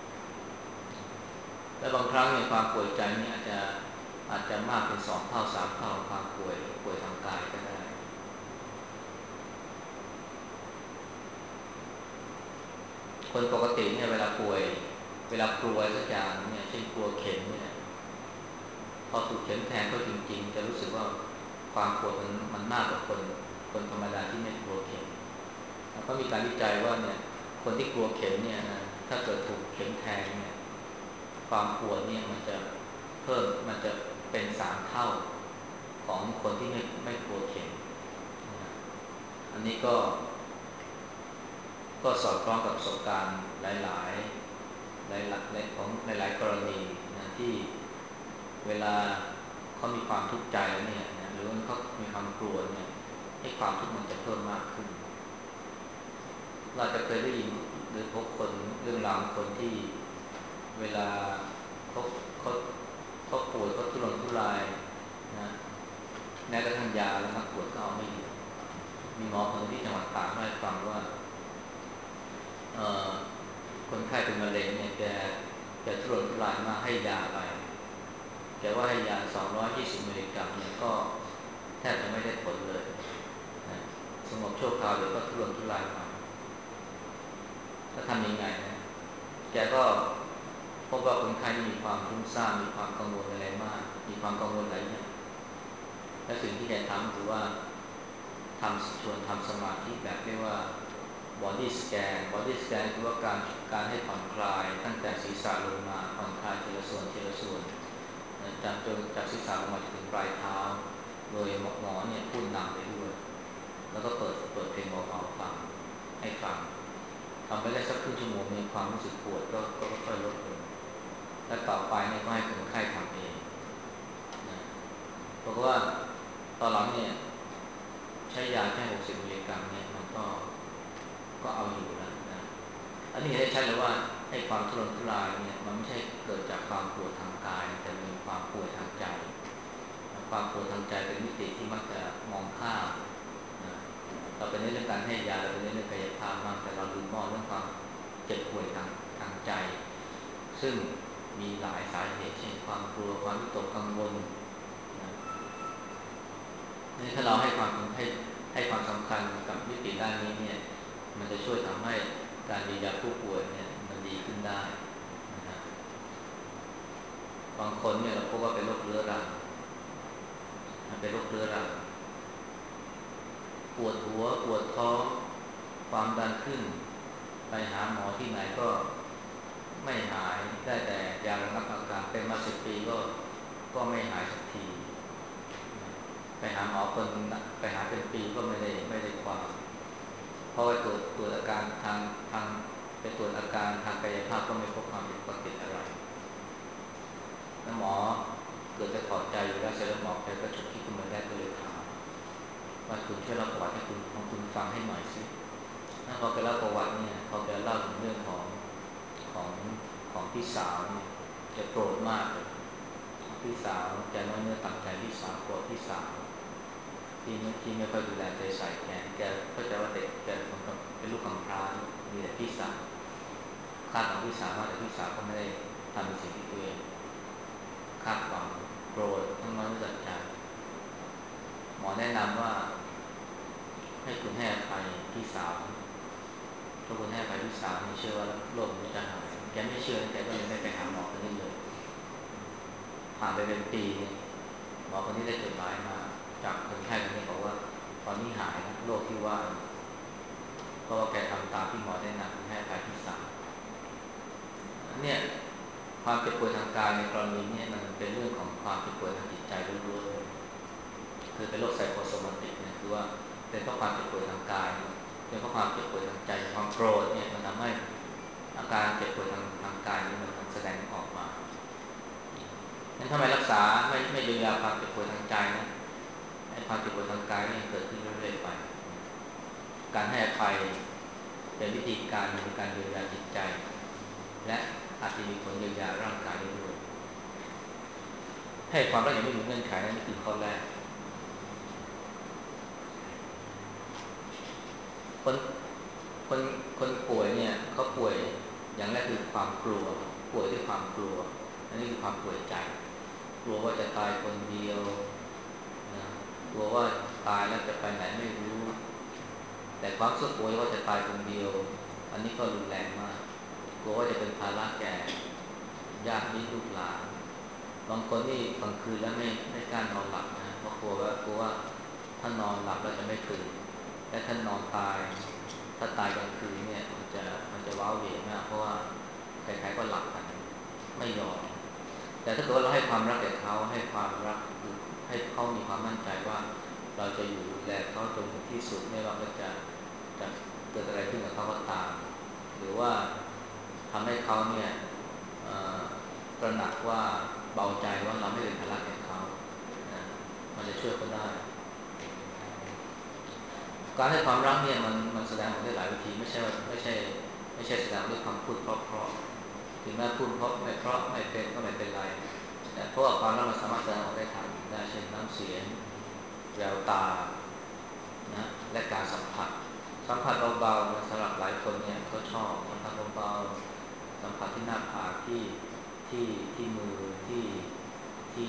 และบางครั้งในความป่วยใจนี่อาจจะมากเป็น2 เท่า3 เท่าความป่วยทางกายก็ได้คนปกติเนี่ยเวลาป่วยเวลากลัวสักอย่างเนี่ยเช่นกลัวเข็มเนี่ยพอถูกเข็มแทงก็จริงๆจะรู้สึกว่าความปวดมันมากกว่าคนธรรมดาที่ไม่กลัวเข็มแล้วก็มีการวิจัยว่าเนี่ยคนที่กลัวเข็มเนี่ยนะถ้าเกิดถูกเข็มแทงเนี่ยความปวดเนี่ยมันจะเป็น3 เท่าของคนที่ไม่กลัวเข็มนะอันนี้ก็สอดคล้องกับประสบการณ์หลายของหลายๆกรณีนะที่เวลาเขามีความทุกข์ใจแล้วเนี่ยนะหรือว่าเขามีความกลัวเนี่ยให้ความทุกข์มันจะเพิ่มมากขึ้นเราจะเคยได้ยินหรือพบคนเรื่องราวคนที่เวลาเขาเขาเขาปวดเขาทุรนทุรายนะแม้กระทั่งยาแล้วนักปวดก็เอาไม่อยู่มีหมอคนที่จังหวัดตากเล่าให้ฟังว่าเอ่อคนไข้เป็นมะเร็งเนี่ยแกทุรนทุรายมากให้ยาไปแต่ว่าให้ยา220 มิลลิกรัมเนี่ยก็แทบจะไม่ได้ผลเลยนะสงบชั่วคราวเดี๋ยวก็ทุรนทุรายมาแล้วทำยังไงนะแกก็พบว่าคนไข้มีความฟุ้งซ่านมีความกังวลอะไรมากมีความกังวลหลายอย่างและสิ่งที่แกทำคือว่าชวนทำสมาธิแบบเรียกว่า body scan คือว่าการให้ผ่อนคลายตั้งแต่ศีรษะลงมาผ่อนคลายทีละส่วนจากศีรษะลงมาจนถึงปลายเท้าโดยหมอเนี่ยพูดนำไปด้วยแล้วก็เปิดเพลงเบาๆฟังให้ฟังทำไปได้สักครึ่งชั่วโมงมีความรู้สึกปวดก็ค่อยๆลดลงและต่อไปเนี่ยก็ให้คนไข้ทำเองากว่าตอนหลังเนี่ยใช้ยาแค่60มิลลิกรัมเนี่ยมันก็เอาอยู่แล้วนะอันนี้เห็นได้ชัดเลยว่าให้ความทุรนทุรายเนี่ยมันไม่ใช่เกิดจากความปวดทางกายแต่เป็นความป่วยทางใจความป่วยทางใจเป็นมิติที่มักจะมองข้ามนะเราเป็นเรื่องการให้ยาเราเป็นเรื่องกายภาพมากแต่เราลืมมองเรื่องความเจ็บป่วยทางใจซึ่งมีหลายสาเหตุเช่นความกลัวความวิตกกังวลนะนี่ถ้าเราให้ความสำคัญกับมิติด้านนี้เนี่ยมันจะช่วยทำให้การดูแลผู้ป่วยเนี่ยมันดีขึ้นได้นะบางคนเนี่ยเราพบว่าเป็นโรคเรื้อรังเป็นโรคเรื้อรังปวดหัวปวดท้องความดันขึ้นไปหาหมอที่ไหนก็ไม่หายได้แต่ยาระงับอาการเป็นมา10 ปีก็ไม่หายสักทีไปหาหมอไปหาเป็นปีก็ไม่ได้ความเพราะว่าตรวจอาการทางไปตรวจอาการทางกายภาพก็ไม่พบความผิดปกติอะไรแล้วหมอเกิดจะถอดใจอยู่แล้วเสร็จแล้วหมอแกก็ฉุกคิดขึ้นมาได้ก็เลยถามว่าคุณช่วยเล่าประวัติให้ของคุณฟังให้หน่อยสิถ้าพอแกเล่าประวัติเนี่ยพอแกเล่าถึงเรื่องของของพี่สาวเนี่ยจะโกรธมากเลยพี่สาวแกน้อยเนื้อต่ำใจพี่สาวโกรธพี่สาวที่ไม่ค่อยดูแลใจใส่แกเข้าใจว่าเด็กแกเป็นลูกกำพร้ามีแต่พี่สาวคาดหวังพี่สาวว่าแต่พี่สาวก็ไม่ได้ทำในสิ่งที่ตัวเองคาดหวังโกรธทั้งน้อยเนื้อต่ำใจหมอแนะนำว่าให้คุณให้อภัยพี่สาวถ้าคุณให้อภัยพี่สาวไม่เชื่อว่าโรคนี้จะหายแกไม่เชื่อแกก็เลยไม่ไปหาหมอคนนี้เลยผ่านไปเป็นปีหมอคนนี้ได้จดหมายมาจากคนไข้คนนี้บอกว่าตอนนี้หายโรคที่ว่าเพราะว่าแกทำตามที่หมอแนะนำให้อภัยพี่สาวเนี่ยความเจ็บป่วยทางกายในกรณีนี้มันเป็นเรื่องของความเจ็บป่วยทางจิตใจล้วนๆคือเป็นโรคไซโคโซมาติกเนี่ยคือว่าเป็นเพราะความเจ็บป่วยทางกายเป็นเพราะความเจ็บป่วยทางใจความโกรธเนี่ยมันทำให้อาการเจ็บป่วยทางกายนี่มันแสดงออกมางั้นทำไมรักษาไม่เยียวยาความเจ็บป่วยทางใจนะไอ้ความเจ็บปวดทางกายนี่เกิดขึ้นเรื่อยๆไปการให้อภัยเป็นวิธีการในการเยียวยาจิตใจและอาจจะมีผลเยียวยาร่างกายด้วยให้ความรักอย่างไม่มีเงื่อนไขนั่นคือข้อแรกคนคนคนป่วยเนี่ยเขาป่วยอย่างแรกคือความกลัวป่วยด้วยความกลัวอันนี้คือความป่วยใจกลัวว่าจะตายคนเดียวนะกลัวว่าตายแล้วจะไปไหนไม่รู้แต่ความสุขกลัวว่าจะตายคนเดียวอันนี้ก็รุนแรงมากกลัวว่าจะเป็นภาระแก่ญาติมิตรลูกหลานบางคนนี่กลางคืนแล้วไม่กล้านอนหลับนะเพราะกลัวว่าถ้านอนหลับแล้วจะไม่ตื่นและถ้านอนตายถ้าตายกลางคืนเนี่ยมันจะว้าเหวมากเพราะว่าใครๆก็หลับกันไม่ยอมแต่ถ้าเกิดว่าเราให้ความรักแก่เขาให้ความรักคือให้เขามีความมั่นใจว่าเราจะอยู่ดูแลเขาจนถึงที่สุดไม่ว่าจะเกิดอะไรขึ้นกับเขาก็ตามหรือว่าทำให้เขาเนี่ยตระหนักว่าเบาใจว่าเราไม่เป็นภาระแก่เขานะมันจะช่วยเขาได้การให้ความรักเนี่ยมันแสดงออกได้หลายวิธีไม่ใช่แสดงด้วยคำพูดเพราะๆถึงแม้พูดเพราะไม่เป็นก็ไม่เป็นไรแต่เพราะว่าความรักมันสามารถแสดงออกได้ทางอื่นได้เช่นน้ำเสียงแววตานะและการสัมผัสเบาๆนะสำหรับหลายคนเนี่ยก็ชอบสัมผัสเบาๆสัมผัสที่หน้าผากที่ที่มือที่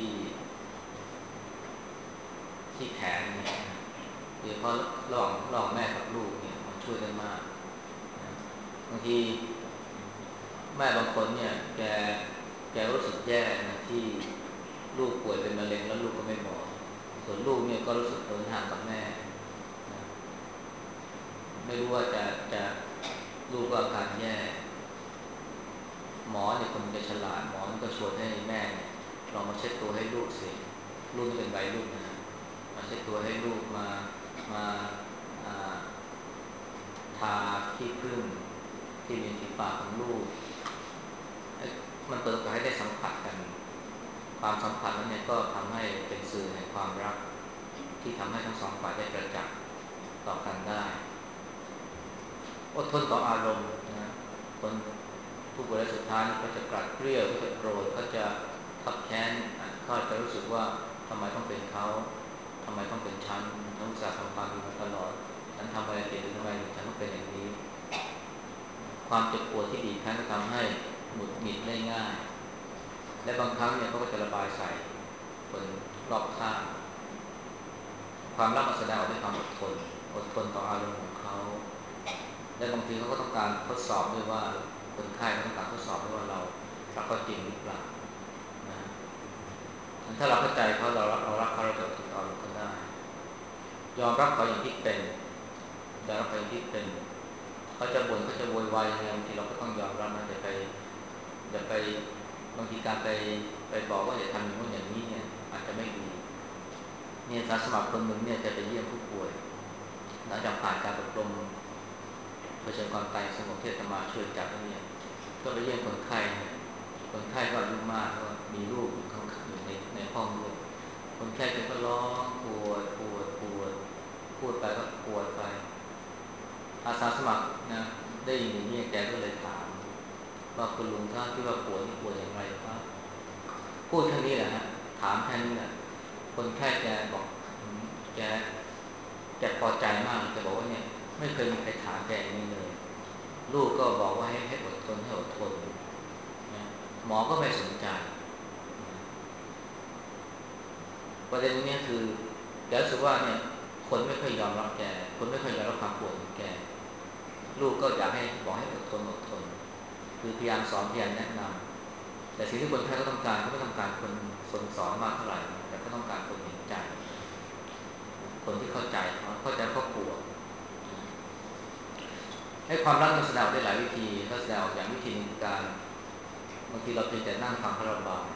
ที่แขนเนี่ยโดยเฉพาะระหว่างแม่กับลูกเนี่ยมันช่วยได้มากนะบางทีแม่บางคนเนี่ยแกรู้สึกแย่นะที่ลูกป่วยเป็นมะเร็งแล้วลูกก็ไม่บอกส่วนลูกเนี่ยก็รู้สึกเหินห่างกับแม่นะไม่รู้ว่าจะลูกก็อาการแย่หมอเนี่ยคนจะฉลาดหมอก็ชวนให้แม่เนี่ยลองมาเช็ดตัวให้ลูกสิลูกนี่เป็นวัยรุ่นนะมาเช็ดตัวให้ลูกมาอ่าทาที่พึ่งที่ริมฝีปากของลูกมันเปิดโอกาสให้ได้สัมผัสกันความสัมพันธ์นั้นเนี่ยก็ทำให้เป็นสื่อแห่งความรักที่ทำให้ทั้งสองฝ่ายได้ประจักษ์ต่อกันได้อดทนต่ออารมณ์นะคนผู้บริสุทธิ์ท้ายก็จะกลัดเกลี้ยวก็จะโกรธก็จะทับแค้นก็จะรู้สึกว่าทำไมต้องเป็นเขาทำไมต้องเป็นฉันฉันอุตส่าห์ทำความดีมาตลอดฉันทำอะไรผิดหรือทำไมฉันต้องเป็นอย่างนี้ความเจ็บปวดที่บีบคั้นก็ทำให้หงุดหงิดได้ง่ายและบางครั้งเนี่ยเขาก็จะระบายใส่คนรอบข้างความรักมันแสดงออกด้วยความอดทนต่ออารมณ์ของเขาและบางทีเขาก็ต้องการทดสอบด้วยว่าคนไข้ต้องการทดสอบด้วยว่าเรารักเขาจริงหรือเปล่านะถ้าเราเข้าใจเขาเรารักเขาเราจะอดทนต่ออารมณ์เขาได้ยอมรับเขาอย่างที่เป็นยอมรับเขาอย่างที่เป็นเขาจะบ่นเขาจะโวยวายยังไงบางทีเราก็ต้องยอมรับนะอย่าไปบางทีการไปบอกว่าอย่าทำอย่างโน้นอย่างนี้เนี่ยอาจจะไม่ดีเนี่ยอาสาสมัครคนหนึ่งเนี่ยจะไปเยี่ยมผู้ป่วยหลังจากผ่านการอบรมเผชิญความตายสงบเทศมาช่วยจัดเนี่ยก็ไปเยี่ยมคนไข้เนี่ยคนไข้ก็อายุมากก็มีลูกอยู่ข้างอยู่ในห้องด้วยคนไข้ก็ร้องปวดพูดไปก็ปวดไปอาสาสมัครนะได้ยินอย่างนี้แกก็เลยถามว่าคุณลุงถ้าที่ว่าปวดนี่ปวดอย่างไรครับพูดแค่นี้แหละฮะถามแค่นี้แหละคนไข้แกบอกแกแกพอใจมากแกบอกว่าเนี่ยไม่เคยมีใครถามแกอย่างนี้เลยลูกก็บอกว่าให้อดทนให้อดทนนะหมอก็ไม่สนใจประเด็นนี้คือแกรู้สึกว่าเนี่ยคนไม่เคยยอมรับแกคนไม่เคยยอมรับความปวดของแกลูกก็อยากให้บอกให้อดทนคือพยายามสอนพยายามแนะนำแต่สิ่งที่คนไข้ก็ต้องการเขาไม่ต้องการคนสอนมากเท่าไหร่แต่ก็ต้องการคนเห็นใจคนที่เข้าใจเขาปวดให้ความรักมันแสดงได้หลายวิธีก็แสดงออกอย่างวิธีหนึ่งการบางทีเราเพียงแต่นั่งฟังเขาระบาย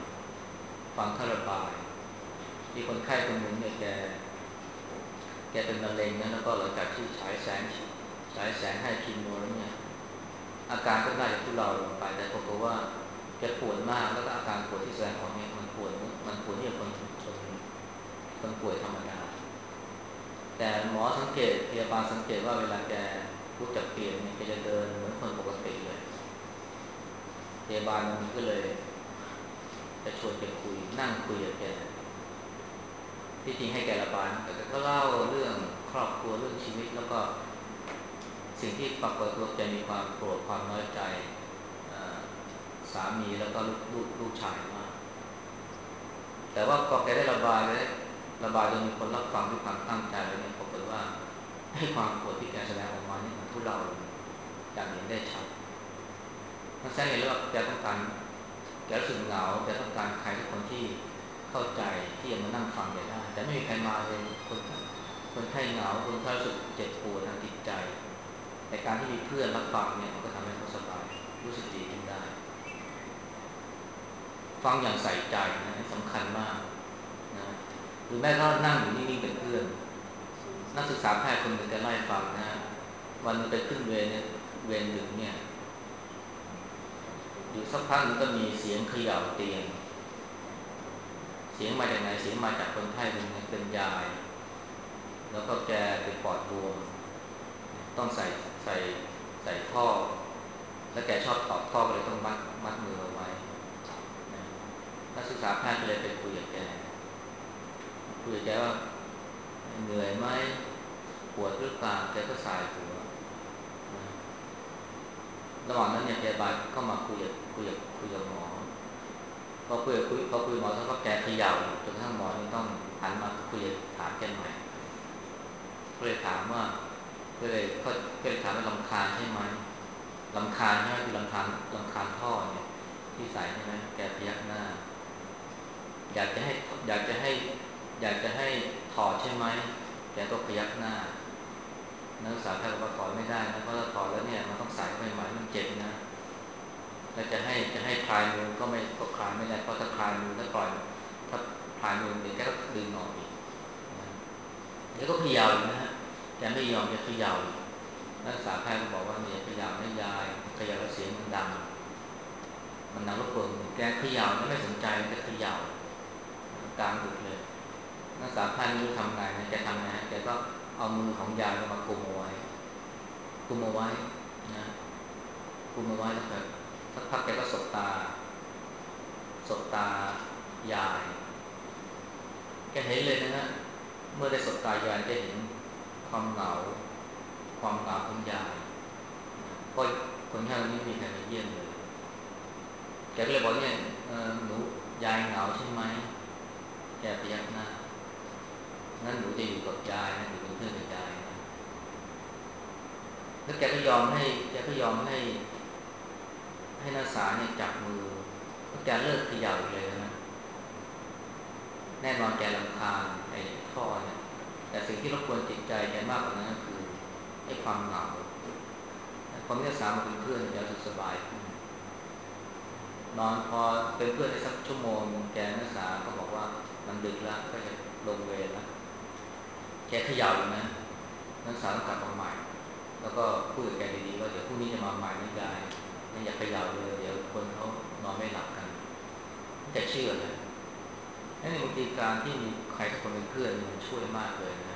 มีคนไข้คนหนึ่งเนี่ยแกเป็นมะเร็งนะแล้วก็หลังจากที่ฉายแสงให้คีโมแล้วเนี่ยอาการก็น่าจะทุเลาลงไปแต่ปรากฏว่าแกปวดมากแล้วก็อาการปวดที่แสดงออกเนี่ยมันปวดที่คนป่วยธรรมดาแต่หมอสังเกตพยาบาลสังเกตว่าเวลาแกลุกจากเตียงเนี่ยแกจะเดินเหมือนคนปกติเลยพยาบาลมันก็เลยจะชวนแกคุยนั่งคุยกับแกที่จริงให้แกระบายแต่แกก็เล่าเรื่องครอบครัวเรื่องชีวิตแล้วก็สิ่งที่ปรากฏตัวแกมีความโกรธความน้อยใจสามีแล้วก็ลูกชายมากแต่ว่าพอแกได้ระบายจนมีคนรับฟังด้วยความตั้งใจแล้วเนี่ยปรากฏว่าให้ความโกรธที่แกแสดงออกมานี่มันทุเลาลงอย่างเห็นได้ชัดมันแสดงเห็นว่าแกรู้สึกเหงาแกต้องการใครทุกคนที่เข้าใจที่จะมานั่งฟังแกได้แต่ไม่มีใครมาเลยคนไข้เหงาคนไข้รู้สึกเจ็บปวดทางจิตใจแต่การที่มีเพื่อนรับฟังเนี่ยมันก็ทำให้เขาสบายรู้สึกดีขึ้นได้ฟังอย่างใส่ใจนะสำคัญมากนะหรือแม้ก็นั่งอยู่นิ่งๆเป็นเพื่อนนักศึกษาแพทย์คนหนึ่งแกเล่าให้ฟังนะวันนึงไปขึ้นเวรดึกเนี่ยอยู่สักพักนึงก็มีเสียงเขย่าเตียงเสียงมาจากไหนเสียงมาจากคนไข้คนนึงเป็นยายแล้วก็แกเป็นปอดบวมต้องใส่ใส่ท่อแล้วแกชอบถอดท่อก็เลยต้องมัดมือเอาไว้นะนักศึกษาแพทย์ก็เลยไปคุยกับแกว่าเหนื่อยไหมปวดหรือเปล่าแกก็สายหัวนะระหว่างนั้นเนี่ยพยาบาลก็มาคุยกับหมอพอคุยหมอแล้วก็แกเขย่าจนกระทั่งหมอนี่ต้องหันมาคุยถามแกหน่อยก็เลยถามว่าก็เลยถามว่ารำคาญใช่ไหมรำคาญใช่ไหมคือรำคาญท่อเนี่ยที่ใส่ใช่ไหมแกพยักหน้าอยากจะให้อยากจะให้อยากจะให้ถอดใช่ไหมแกก็พยักหน้านักศึกษาแพทย์บอกว่าถอดไม่ได้นะเพราะถ้าถอดแล้วเนี่ยมันต้องใส่เข้าไปใหม่มันเจ็บนะแล้วจะให้คลายมือก็คลายไม่ได้เพราะถ้าคลายมือถ้าปล่อยถ้าคลายมือเนี่ยแกก็ดึงออกอีกนะแกก็เขย่าอยู่นะฮะแกไม่ยอมแกเขย่านักศึกษาแพทย์ก็บอกว่าเนี่ยเขย่าไม่ยายเขย่าแล้วเสียงมันดังรบกวนแกเขย่าไม่สนใจแกเขย่ากลางดึกเลยนักศึกษาท่านไม่รู้ทำไงนะแกทำไงแกก็เอามือของยายมากุมเอาไว้กุมเอาไว้นะกุมเอาไว้แล้วแบบสักพักแกก็สบตายายแกเห็นเลยนะฮะเมื่อได้สบตายายแกเห็นความเหงาของยายเพราะคนข้างนี้ไม่มีใครมาเยี่ยมเลยแกก็เลยบอกเนี่ยหนูยายเหงาใช่ไหมแกพยักหน้างั้นหนูจะอยู่กับยายนะหนูเป็นเพื่อนกับยายนะแล้วแกก็ยอมให้นักศึกษาเนี่ยจับมือแล้วแกเลิกเขย่าเลยนะแน่นอนแกรำคาญไอ้ท่อเนี่ยแต่สิ่งที่รบกวนจิตใจแกมากกว่านั้นก็คือไอ้ความเหงาพอมีนักศึกษามาเป็นเพื่อนแกรู้สึกสบายขึ้นนอนพอเป็นเพื่อนได้สักชั่วโมงแกนักศึกษาก็บอกว่ามันดึกแล้วก็จะลงเวรแล้วแกเขย่าอยู่นะนักศึกษาต้องกลับมาใหม่แล้วก็พูดกับแกดีๆว่าเดี๋ยวพรุ่งนี้จะมาใหม่นะยายอย่าเขย่าเลยเดี๋ยวคนเขานอนไม่หลับกันแกเชื่อเลยในบางทีการที่มีใครสักคนเป็นเพื่อนมันช่วยมากเลยนะ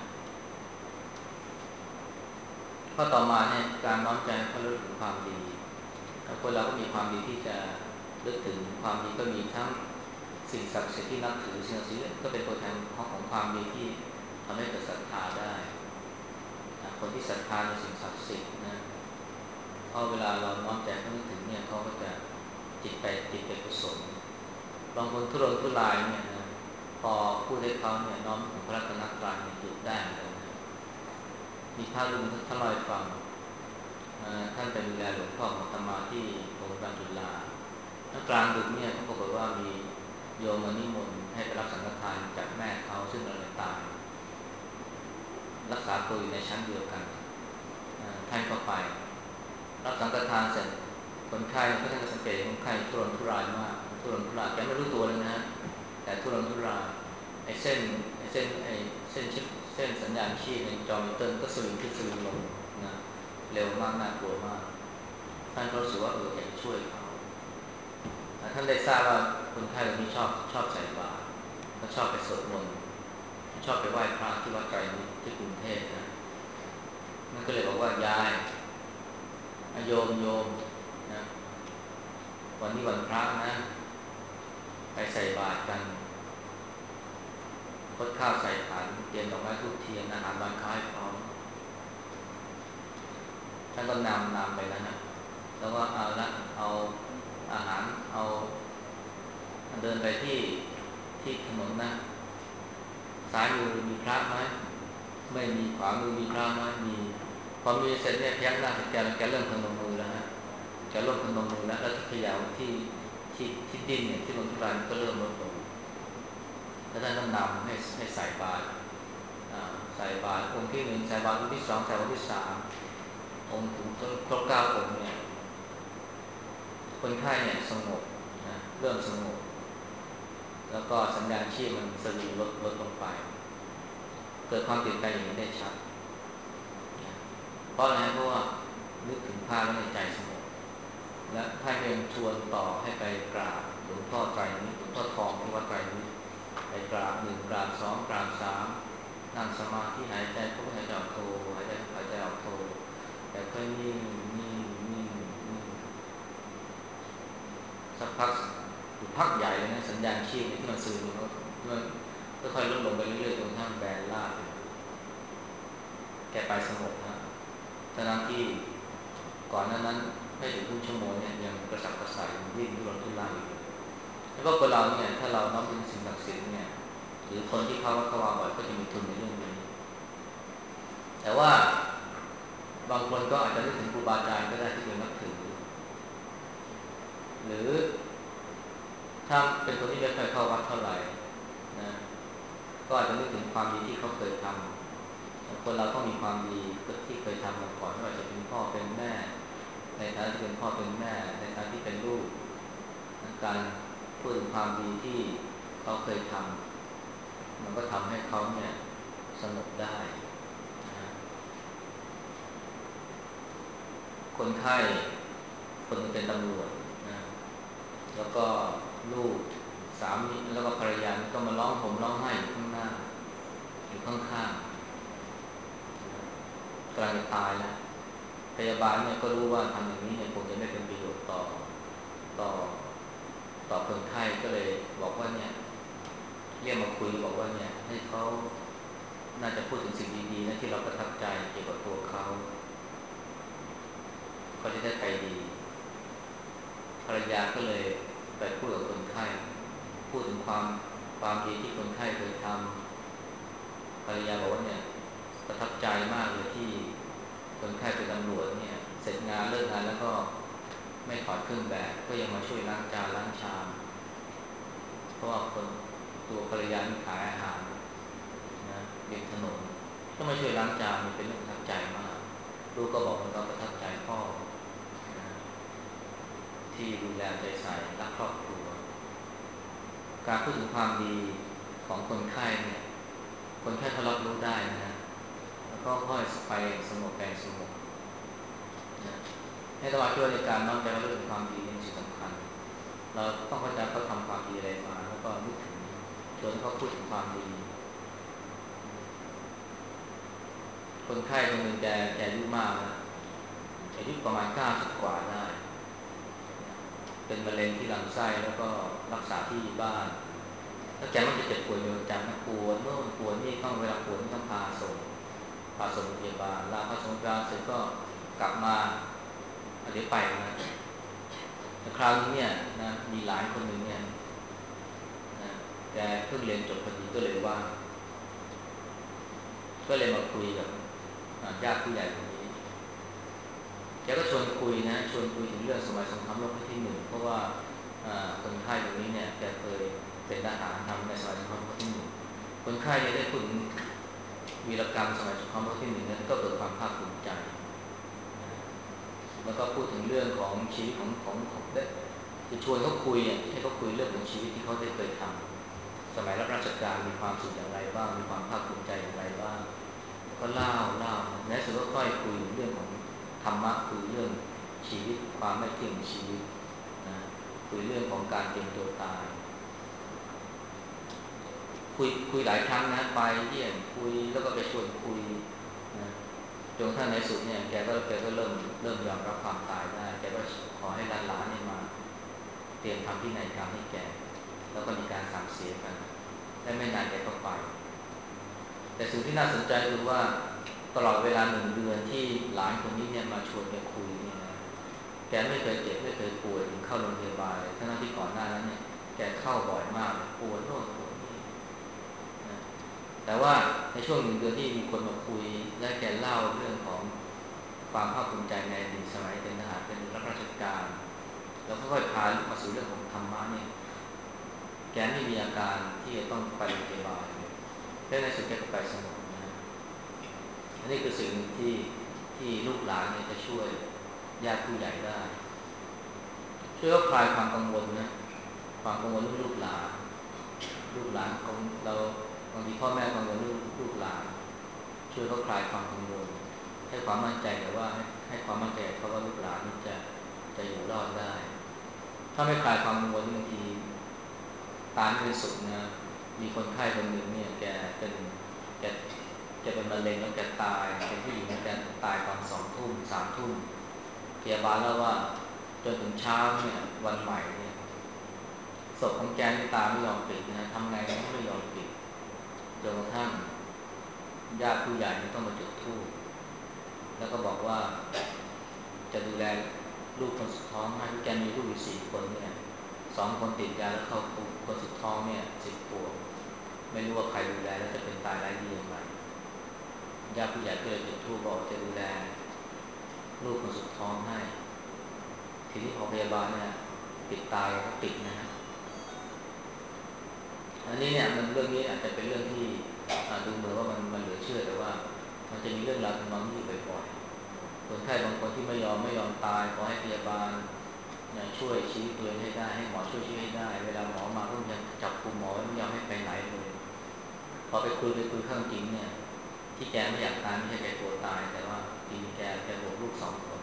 ข้อต่อมาเนี่ยการน้อมใจเขาเรื่องถึงความดีคนเราก็มีความดีที่จะนึกถึงความดีก็มีทั้งสิ่งศักดิ์สิทธิ์ที่นับถือสิ่งศักดิ์สิทธิ์ก็เป็นตัวแทนของความดีที่ทำให้เกิดศรัทธาได้คนที่ศรัทธาในสิ่งศักดิ์สิทธิ์นะเพราะเวลาเราน้อมใจเขานึกถึงเนี่ยเขาก็จะจิตไปกุศลบางคนทุรนทุรายเนี่ยนะพอพูดให้เขาเนี่ยน้อมถึงพระรัตนตรัยเนี่ยหยุดได้เลยนะมีพระรูปหนึ่งท่านเล่าให้ฟังท่านไปดูแลหลวงพ่อของอาตมาที่โรงพยาบาลจุฬาแล้วกลางดึกเนี่ยเขาบอกว่ามีโยมมานิมนต์ให้ไปรับสังฆทานจากแม่เขาซึ่งกำลังตายรักษาตัวอยู่ในชั้นเดียวกันท่านก็ไปรับสังฆทานเสร็จคนไข้ก็ท่านก็สังเกตคนไข้ทุรนทุรายมากทุรนทุรายแกไม่รู้ตัวเลยนะแต่ทุรนทุรายไอ้เส้นไอ้เส้นไอ้เส้นชิปเส้นสัญญาณชีพในจอมอนิเตอร์ก็สวิงขึ้นสวิงลงนะเร็วมากน่ากลัวมากท่านก็รู้สึกว่าอยากช่วยเขาท่านได้ทราบว่าคนไข้เหล่านี้ชอบใส่บาตรเขาชอบไปสวดมนต์ชอบไปไหว้พระที่วัดไตรมิตรที่กรุงเทพนะนั่นก็เลยบอกว่ายายโยมนะวันนี้วันพระนะไปใส่บาตรกันคดข้าวใส่ขันเตรียมดอกไม้ธูปเทียนอาหารวางข้าวให้พร้อมท่านก็นำไปแล้วนะแล้วก็เอาอาหารเอาเดินไปที่ถนนนะซ้ายมือมีพระไหมไม่มีขวามือมีพระไหมมีพอมีเสร็จเนี่ยพยักหน้าแกเริ่มพนมมือแล้วฮะแกเริ่มพนมมือแล้วที่เขย่าที่ดินเนี่ยที่ลงทุรายก็เริ่มลดลงแล้วท่านก็นำให้ใส่บาตรใส่บาตรองค์ที่หนึ่งใส่บาตรองค์ที่สองใส่องค์ที่สามองค์ถึงครบ9 องค์เนี่ยคนไข้เนี่ยสงบนะเริ่มสงบแล้วก็สัญญาณชีพมันสวิงลดลงไปเกิดความเปลี่ยนแปลงอย่างนี้ได้ชัดเพราะอะไรเพราะว่านึกถึงภาพแล้วในใจสงบและท่านยังชวนต่อให้ไปกราบหลวงพ่อไตรมิตรหลวงพ่อทองที่วัดไตรมิตรไปกราบ1กราบ2กราบ3นั่งสมาธิหายใจเข้าหายใจออกโทหายใจออกโทแต่ค่อยนิ่งสักพักอยู่พักใหญ่เลยนะสัญญาณชีพที่มันซึมมันค่อยๆลดลงไปเรื่อยๆจนทั้งแบนราบแกไปสงบนะทั้งที่ก่อนนั้นไม่ถึงครึ่งชั่วโมงเนี่ยยังกระสับกระส่ายยังวิ่งทุรนทุรายอยู่แล้วก็คนเราเนี่ยถ้าเราน้อมถึงสิ่งศักดิ์สิทธิ์เนี่ยหรือคนที่เขาว่าบ่อยก็จะมีทุนในเรื่องนี้แต่ว่าบางคนก็อาจจะนึกถึงครูบาอาจารย์ก็ได้ที่เป็นนับถือหรือถ้าเป็นคนที่ไม่ค่อยเข้าวัดเท่าไหร่นะก็อาจจะนึกถึงความดีที่เขาเคยทำคนเราต้องมีความดีที่เคยทำมาก่อนไม่ว่าจะเป็นพ่อเป็นแม่ในฐานะที่เป็นพ่อเป็นแม่ในฐานะที่เป็นลูกการพูดถึงความดีที่เขาเคยทำมันก็ทำให้เขาเนี่ยสงบได้นะคนไข้คนนึงเป็นตำรวจนะแล้วก็ลูกสามีแล้วก็ภรรยาก็มาร้องห่มร้องไห้อยู่ข้างหน้าอยู่ข้างๆกำลังจะตายแล้วพยาบาลเนี่ยก็รู้ว่าทำอย่างนี้เนี่ยคงจะไม่เป็นประโยชน์ต่อต่อคนไข้ก็เลยบอกว่าเนี่ยเรียกมาคุยบอกว่าเนี่ยให้เขาน่าจะพูดถึงสิ่งดีๆนะที่เราประทับใจเกี่ยวกับตัวเขาจะได้ไปดีภรรยาก็เลยไปพูดกับคนไข้พูดถึงความดีที่คนไข้เคยทำภรรยาบอกว่าเนี่ยประทับใจมากเลยที่คนไข้เป็นตำรวจเนี่ยเสร็จงานเลิกงานแล้วก็ไม่ถอดเครื่องแบบก็ยังมาช่วยล้างจานล้างชามเพราะว่าตัวภรรยามีขายอาหารนะริมถนนก็มาช่วยล้างจานมันเป็นเรื่องประทับใจมากลูกก็บอกว่าเราประทับใจพ่อนะที่ดูแลใจใส่รักครอบครัวการพูดถึงความดีของคนไข้เนี่ยคนไข้เขารับรู้ได้นะแล้วก็ค่อยไปสงบแปลงสงบนะให้ตลอดช่วยในการน้อมใจเรื่องความดีเป็นสิ่งสำคัญเราต้องเข้าใจเขาทำความดีอะไรมาแล้วก็นึกถึงชวนเขาพูดถึงความดีคนไข้คนหนึ่งแกอายุมากนะอายุประมาณ90กว่าได้เป็นมะเร็งที่ลำไส้แล้วก็รักษาที่บ้านแล้วแกมักจะเจ็บป่วยเป็นประจำนะปวดโน่นปวดนี่ต้องเวลาปวดนี่ต้องพาส่งโรงพยาบาลลาพาส่งโรงพยาบาลเสร็จก็กลับมาเดี๋ยวไปนะแต่คราวนี้เนี่ยนะมีหลานคนหนึ่งเนี่ยนะแกเพิ่งเรียนจบพอดีก็เลยว่าก็เลยมาคุยกับญาติผู้ใหญ่คนนี้แกก็ชวนคุยนะชวนคุยถึงเรื่องสมัยสงครามโลกครั้งที่หนึ่งเพราะว่าคนไข้คนนี้เนี่ยแกเคยเป็นทหารทำในสมัยสงครามโลกครั้งที่หนึ่งคนไข้เนี่ยได้พูดถึงวีรกรรมสมัยสงครามโลกที่หนึ่งนั้นก็เกิดความภาคภูมิใจแล้วก็พูดถึงเรื่องของชีวิตของได้จะชวนเขาคุยให้เขาคุยเรื่องของชีวิตที่เขาได้เคยทำสมัยรับราชการมีความสุขอย่างไรบ้างมีความภาคภูมิใจอย่างไรบ้างก็เล่าในสุดก็ค่อยคุยเรื่องของธรรมะคุยเรื่องชีวิตความไม่เที่ยงชีวิตนะคุยเรื่องของการเตรียมตัวตายคุยหลายครั้งนะไปเยี่ยมคุยแล้วก็ไปชวนคุยนะจนท่านในสุดเนี่ยแกก็เริ่มยอมรับความตายได้แกก็ขอให้หลานๆเนี่ยมาเตรียมทำพินัยกรรมให้แกแล้วก็มีการสั่งเสียกันและไม่นานแกก็ไปแต่สิ่งที่น่าสนใจคือว่าตลอดเวลา1 เดือนที่หลานคนนี้เนี่ยมาชวนแกคุยเนี่ยนะแกไม่เคยเจ็บไม่เคยป่วยถึงเข้าโรงพยาบาลเลยทั้งที่ก่อนหน้านั้นเนี่ยแกเข้าบ่อยมากปวดโน่นปวดนี่นะแต่ว่าในช่วง1 เดือนที่มีคนมาคุยและแกเล่าเรื่องของความภาคภูมิใจในอดีตสมัยเป็นทหารเป็นรับราชการแล้วก็ค่อยพามาสู่เรื่องของธรรมะเนี่ยแกไม่มีอาการที่จะต้องไปโรงพยาบาลและในสุดแกก็ไปสงบนะ อันนี้คือสิ่งที่ลูกหลานเนี่ยจะช่วยญาติผู้ใหญ่ได้ช่วยคลายความกังวลนะความกังวลเรื่องลูกหลานของเราบางทีพ่อแม่กังวลเรื่องลูกหลานช่วยเขาคลายความกังวลให้ความมั่นใจแต่ว่าให้ความมั่นใจเขาว่าลูกหลานนี่จะอยู่รอดได้ถ้าไม่คลายความกังวลบางทีตายไม่เป็นสุขนะมีคนไข้คนหนึ่งเนี่ยแกแกเป็นมะเร็งแล้วแกตายเป็นผู้หญิงแล้วแกตายตอน2 ทุ่ม3 ทุ่มพยาบาลเล่าว่าจนถึงเช้าเนี่ยวันใหม่เนี่ยศพของแกที่ตาไม่ยอมปิดนะทำไงก็ไม่ยอมปิดจนกระทั่งญาติผู้ใหญ่ต้องมาจุดธูปแล้วก็บอกว่าจะดูแลลูกคนสุดท้องให้แกมีลูกอยู่4 คนเนี่ย2 คนติดยาแล้วเข้าคุกคนสุดท้องเนี่ย10 ขวบไม่รู้ว่าใครดูแลแล้วจะเป็นตายร้ายดีอย่างไรญาติผู้ใหญ่ก็เลยจุดธูปบอกจะดูแลลูกคนสุดท้องให้ทีนี้พอพยาบาลเนี่ยปิดตายก็ปิดนะฮะอันนี้เนี่ยเรื่องนี้อาจจะเป็นเรื่องที่ดูเหมือนว่ามันเหลือเชื่อแต่ว่ามันจะมีเรื่องราวทำนองนี้อยู่บ่อยๆคนไข้บางคนที่ไม่ยอมตายขอให้พยาบาลช่วยชีวิตตัวเองให้ได้ให้หมอช่วยชีวิตให้ได้เวลาหมอมาก็ยังจับกุมหมอไว้ไม่ยอมให้ไปไหนเลยพอไปคุยข้างจริงเนี่ยที่แกไม่อยากตายไม่ใช่แกกลัวตายแต่ว่าจริงแกห่วงลูก2 คน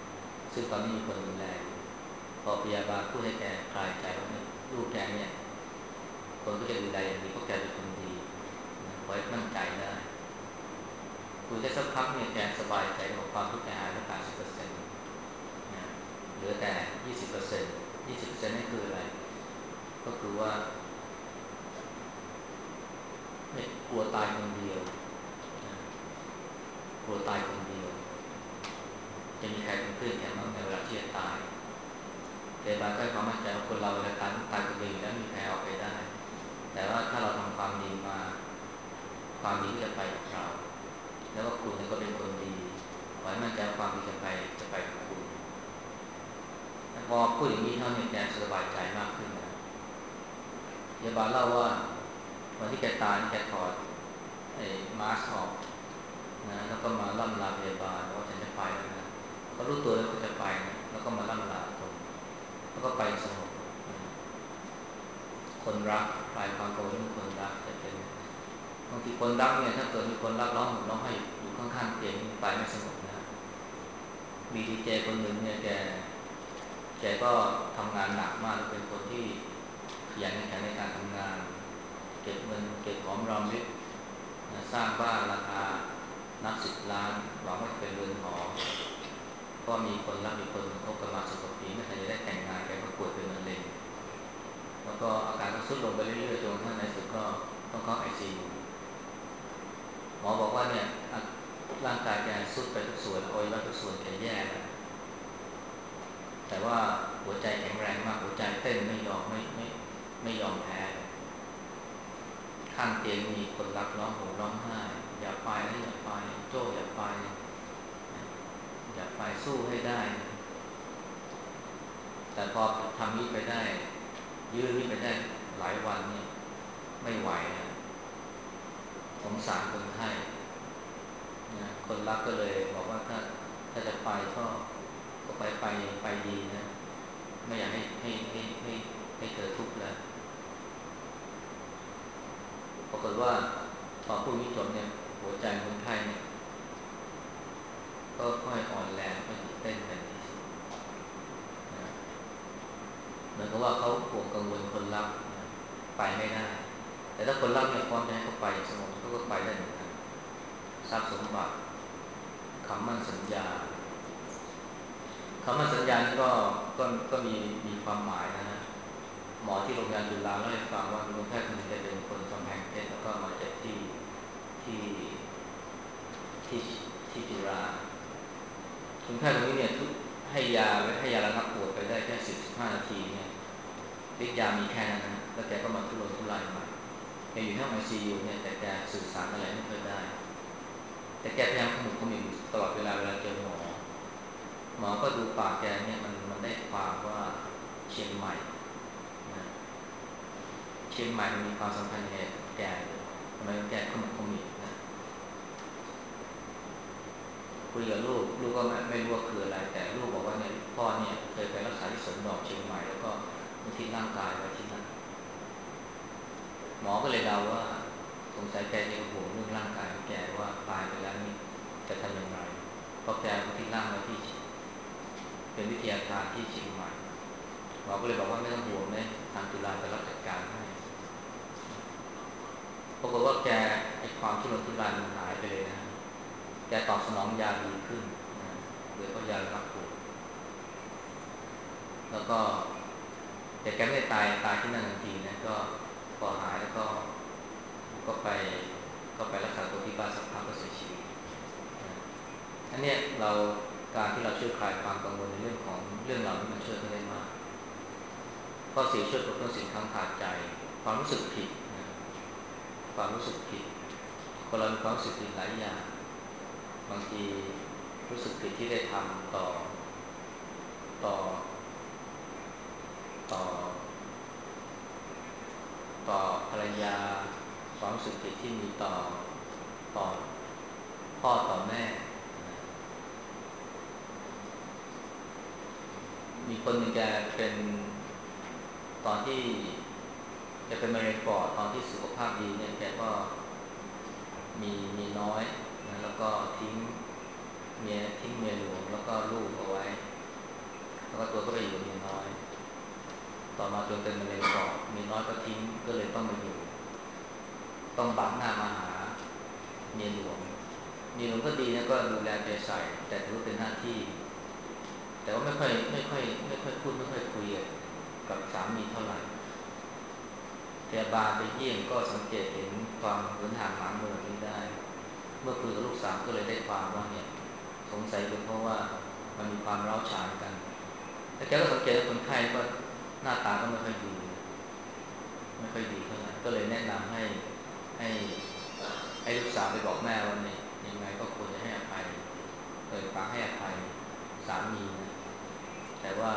ซึ่งตอนนี้มีคนดูแลอยู่พอพยาบาลพูดให้แกคลายใจว่าลูกแกเนี่ยคนก็จะดูแลอย่างดีเพราะแกเป็นคนดีนะไว้มั่นใจได้คุยได้สักพักเนี่ยแกสบายใจบอกความทุกข์แกหายไป80%นะเหลือแต่20%20%นี่คืออะไรก็คือว่าไม่กลัวตายคนเดียวนะกลัวตายคนเดียวจะมีใครเป็นเพื่อนแกบ้างในเวลาที่จะตายเดบาก็ให้ความมั่นใจว่าคนเราเวลาตายคนเดียวแล้วมีใครเอาไปได้แต่ว่าถ้าเราทำความดีมาความดีก็จะไปกับเราแล้วก็คุณก็เป็นคนดีขอให้มั่นใจว่าความดีจะไปกับคุณพอพูดอย่างนี้เท่านี้แกสบายใจมากขึ้นนะเดบาเล่าว่าวันที่แกตายแกถอดไอ้มาสก์ออกนะแล้วก็มาล่ำลาพยาบาลว่าฉันจะไปแล้วนะเขารู้ตัวแล้วเขาจะไปนะแล้วก็มาล่ำลาคนแล้วก็ไปสงบคนรักคลายความกังวลเรื่องคนรักจะเป็นบางทีคนรักเนี่ยถ้าเกิดมีคนรักร้องห่มร้องไห้อยู่ข้างๆเตียงไปไม่สงบนะมีดีเจคนหนึ่งเนี่ยแกก็ทำงานหนักมากเป็นคนที่ขยันขันแข็งในการทำงานเก็บเงินเก็บหอมรอมริบสร้างบ้านราคานับ10 ล้านหวังว่าจะเป็นเรือนหอก็มีคนรักอีกคนหนึ่งคบกันมา10 กว่าปีไม่ทันจะได้แต่งงานแกก็ป่วยเป็นมะเร็งแล้วก็อาการก็ทรุดลงไปเรื่อยๆจนกระทั่งในสุดก็ต้องเข้า ICU หมอบอกว่าเนี่ยร่างกายแกทรุดไปทุกส่วนอวัยวะทุกส่วนแกแย่แล้วแต่ว่าหัวใจแข็งแรงมากหัวใจเต้นไม่ยอมไม่ยอมแพ้ข้างเตียงมีคนรักร้องโหร้องไห้อย่าไปนะอย่าไปโจ้อย่าไปอย่าไปสู้ให้ได้แต่พอทำนี้ไปได้ยื้อนี้ไปได้หลายวันเนี่ยไม่ไหวนะสงสารคนไข้นะคนรักก็เลยบอกว่าถ้าจะไปก็ไปดีนะไม่อยากให้เธอทุกข์แล้วปรากฏว่าพอพูดนี้จบเนี่ยหัวใจคนไข้เนี่ยก็ค่อยอ่อนแรงค่อยหยุดเต้นไปในที่สุดนะเหมือนกับว่าเขาห่วงกังวลคนรักนะไปไม่ได้แต่ถ้าคนรักเนี่ยพร้อมจะให้เขาไปสงบเขาก็ไปได้เหมือนกันทรัพย์สมบัติคำมั่นสัญญาคำมั่นสัญญานี่ก็มีความหมายนะฮะหมอที่โรงพยาบาลจุฬาเล่าให้ฟังว่ามีคนไข้คนหนึงเป็นคนกำแพงเพชรแล้วก็มาเจ็บที่ที่ที่จุฬาคนไข้คนนี้เนี่ยให้ยาระงับปวดไปได้แค่10-15 นาทีเนี่ยฤทธิ์ยามีแค่นั้นนะแล้วแกก็มาทุรนทุรายใหม่แกอยู่ในห้อง ICU เนี่ยแต่แกสื่อสารอะไรไม่ค่อยได้แต่แกพยายามขมุกขมิบตลอดเวลาเจอหมอก็ดูปากแกเนี่ยมันได้ความว่าเชียงใหม่นะเชียงใหม่มันมีความสำคัญยังไงกับแกทำไมแกขมุกขมิบนะคุยกับลูกก็ไม่รู้ว่าคืออะไรแต่ลูกบอกว่าเนี่ยพ่อเนี่ยเคยไปรักษาที่สวนดอกเชียงใหม่แล้วก็อุทิศร่างกายไว้ที่นั่นหมอก็เลยเดาว่าสงสัยแกจะห่วงเรื่องร่างกายของแกว่าตายไปแล้วนี่จะทำอย่างไรเพราะแกอุทิศร่างไว้ที่เป็นวิทยาทานที่เชียงใหม่หมอก็เลยบอกว่าไม่ต้องห่วงเลยทางจุฬาจะรับจัดการให้ปรากฏว่าแกไอ้ความทุรนทุรายมันหายไปเลยนะแกตอบสนองยาดีขึ้นนะโดยเพราะยาระงับปวดแล้วก็แต่แกไม่ได้ตายที่นั่นทันทีนะก็พอหายแล้วก็ไปก็ไปรักษาตัวที่บ้านสักพักก็เสียชีวิตนะอันเนี้ยการที่เราช่วยคลายความกังวลในเรื่องของเรื่องเหล่านี้มันช่วยเขาได้มากข้อสี่ช่วยปลดเปลื้องสิ่งค้างคาใจความรู้สึกผิดนะความรู้สึกผิดคนเรามีความรู้สึกผิดหลายอย่างบางทีรู้สึกผิดที่ได้ทำต่อต่อต่อภรรยาความรู้สึกผิดที่มีต่อพ่อต่อแม่นะมีคนหนึ่งแกเป็นตอนที่แกเป็นมะเร็งปอดตอนที่สุขภาพดีเนี่ยแกก็มีน้อยนะแล้วก็ทิ้งเมียหลวงแล้วก็ลูกเอาไว้แล้วก็ตัวก็ไปอยู่กับเมียน้อยต่อมาจนเป็นมะเร็งปอดเมียน้อยก็ทิ้งก็เลยต้องมาอยู่ต้องบังหน้ามาหาเมียหลวงก็ดีนะก็ดูแลใจใส่แต่ถือว่าเป็นหน้าที่แต่ว่าไม่ค่อยพูดไม่ค่อยคุยกับสามีเท่าไหร่พยาบาลไปเยี่ยมก็สังเกตเห็นความหืนห่างหางเหินนี้ได้เมื่อคุยกับลูกสาวก็เลยได้ความว่าเนี่ยสงสัยเป็นเพราะว่ามันมีความร้าวฉานกันแต่แกก็สังเกตว่าคนไข้ก็หน้าตาก็ไม่ค่อยดีเท่าไหร่ก็เลยแนะนำให้ให้ลูกสาวไปบอกแม่ว่าเนี่ยยังไงก็ควรจะให้อภัยปากให้อภัยสามีนะแต่ว่า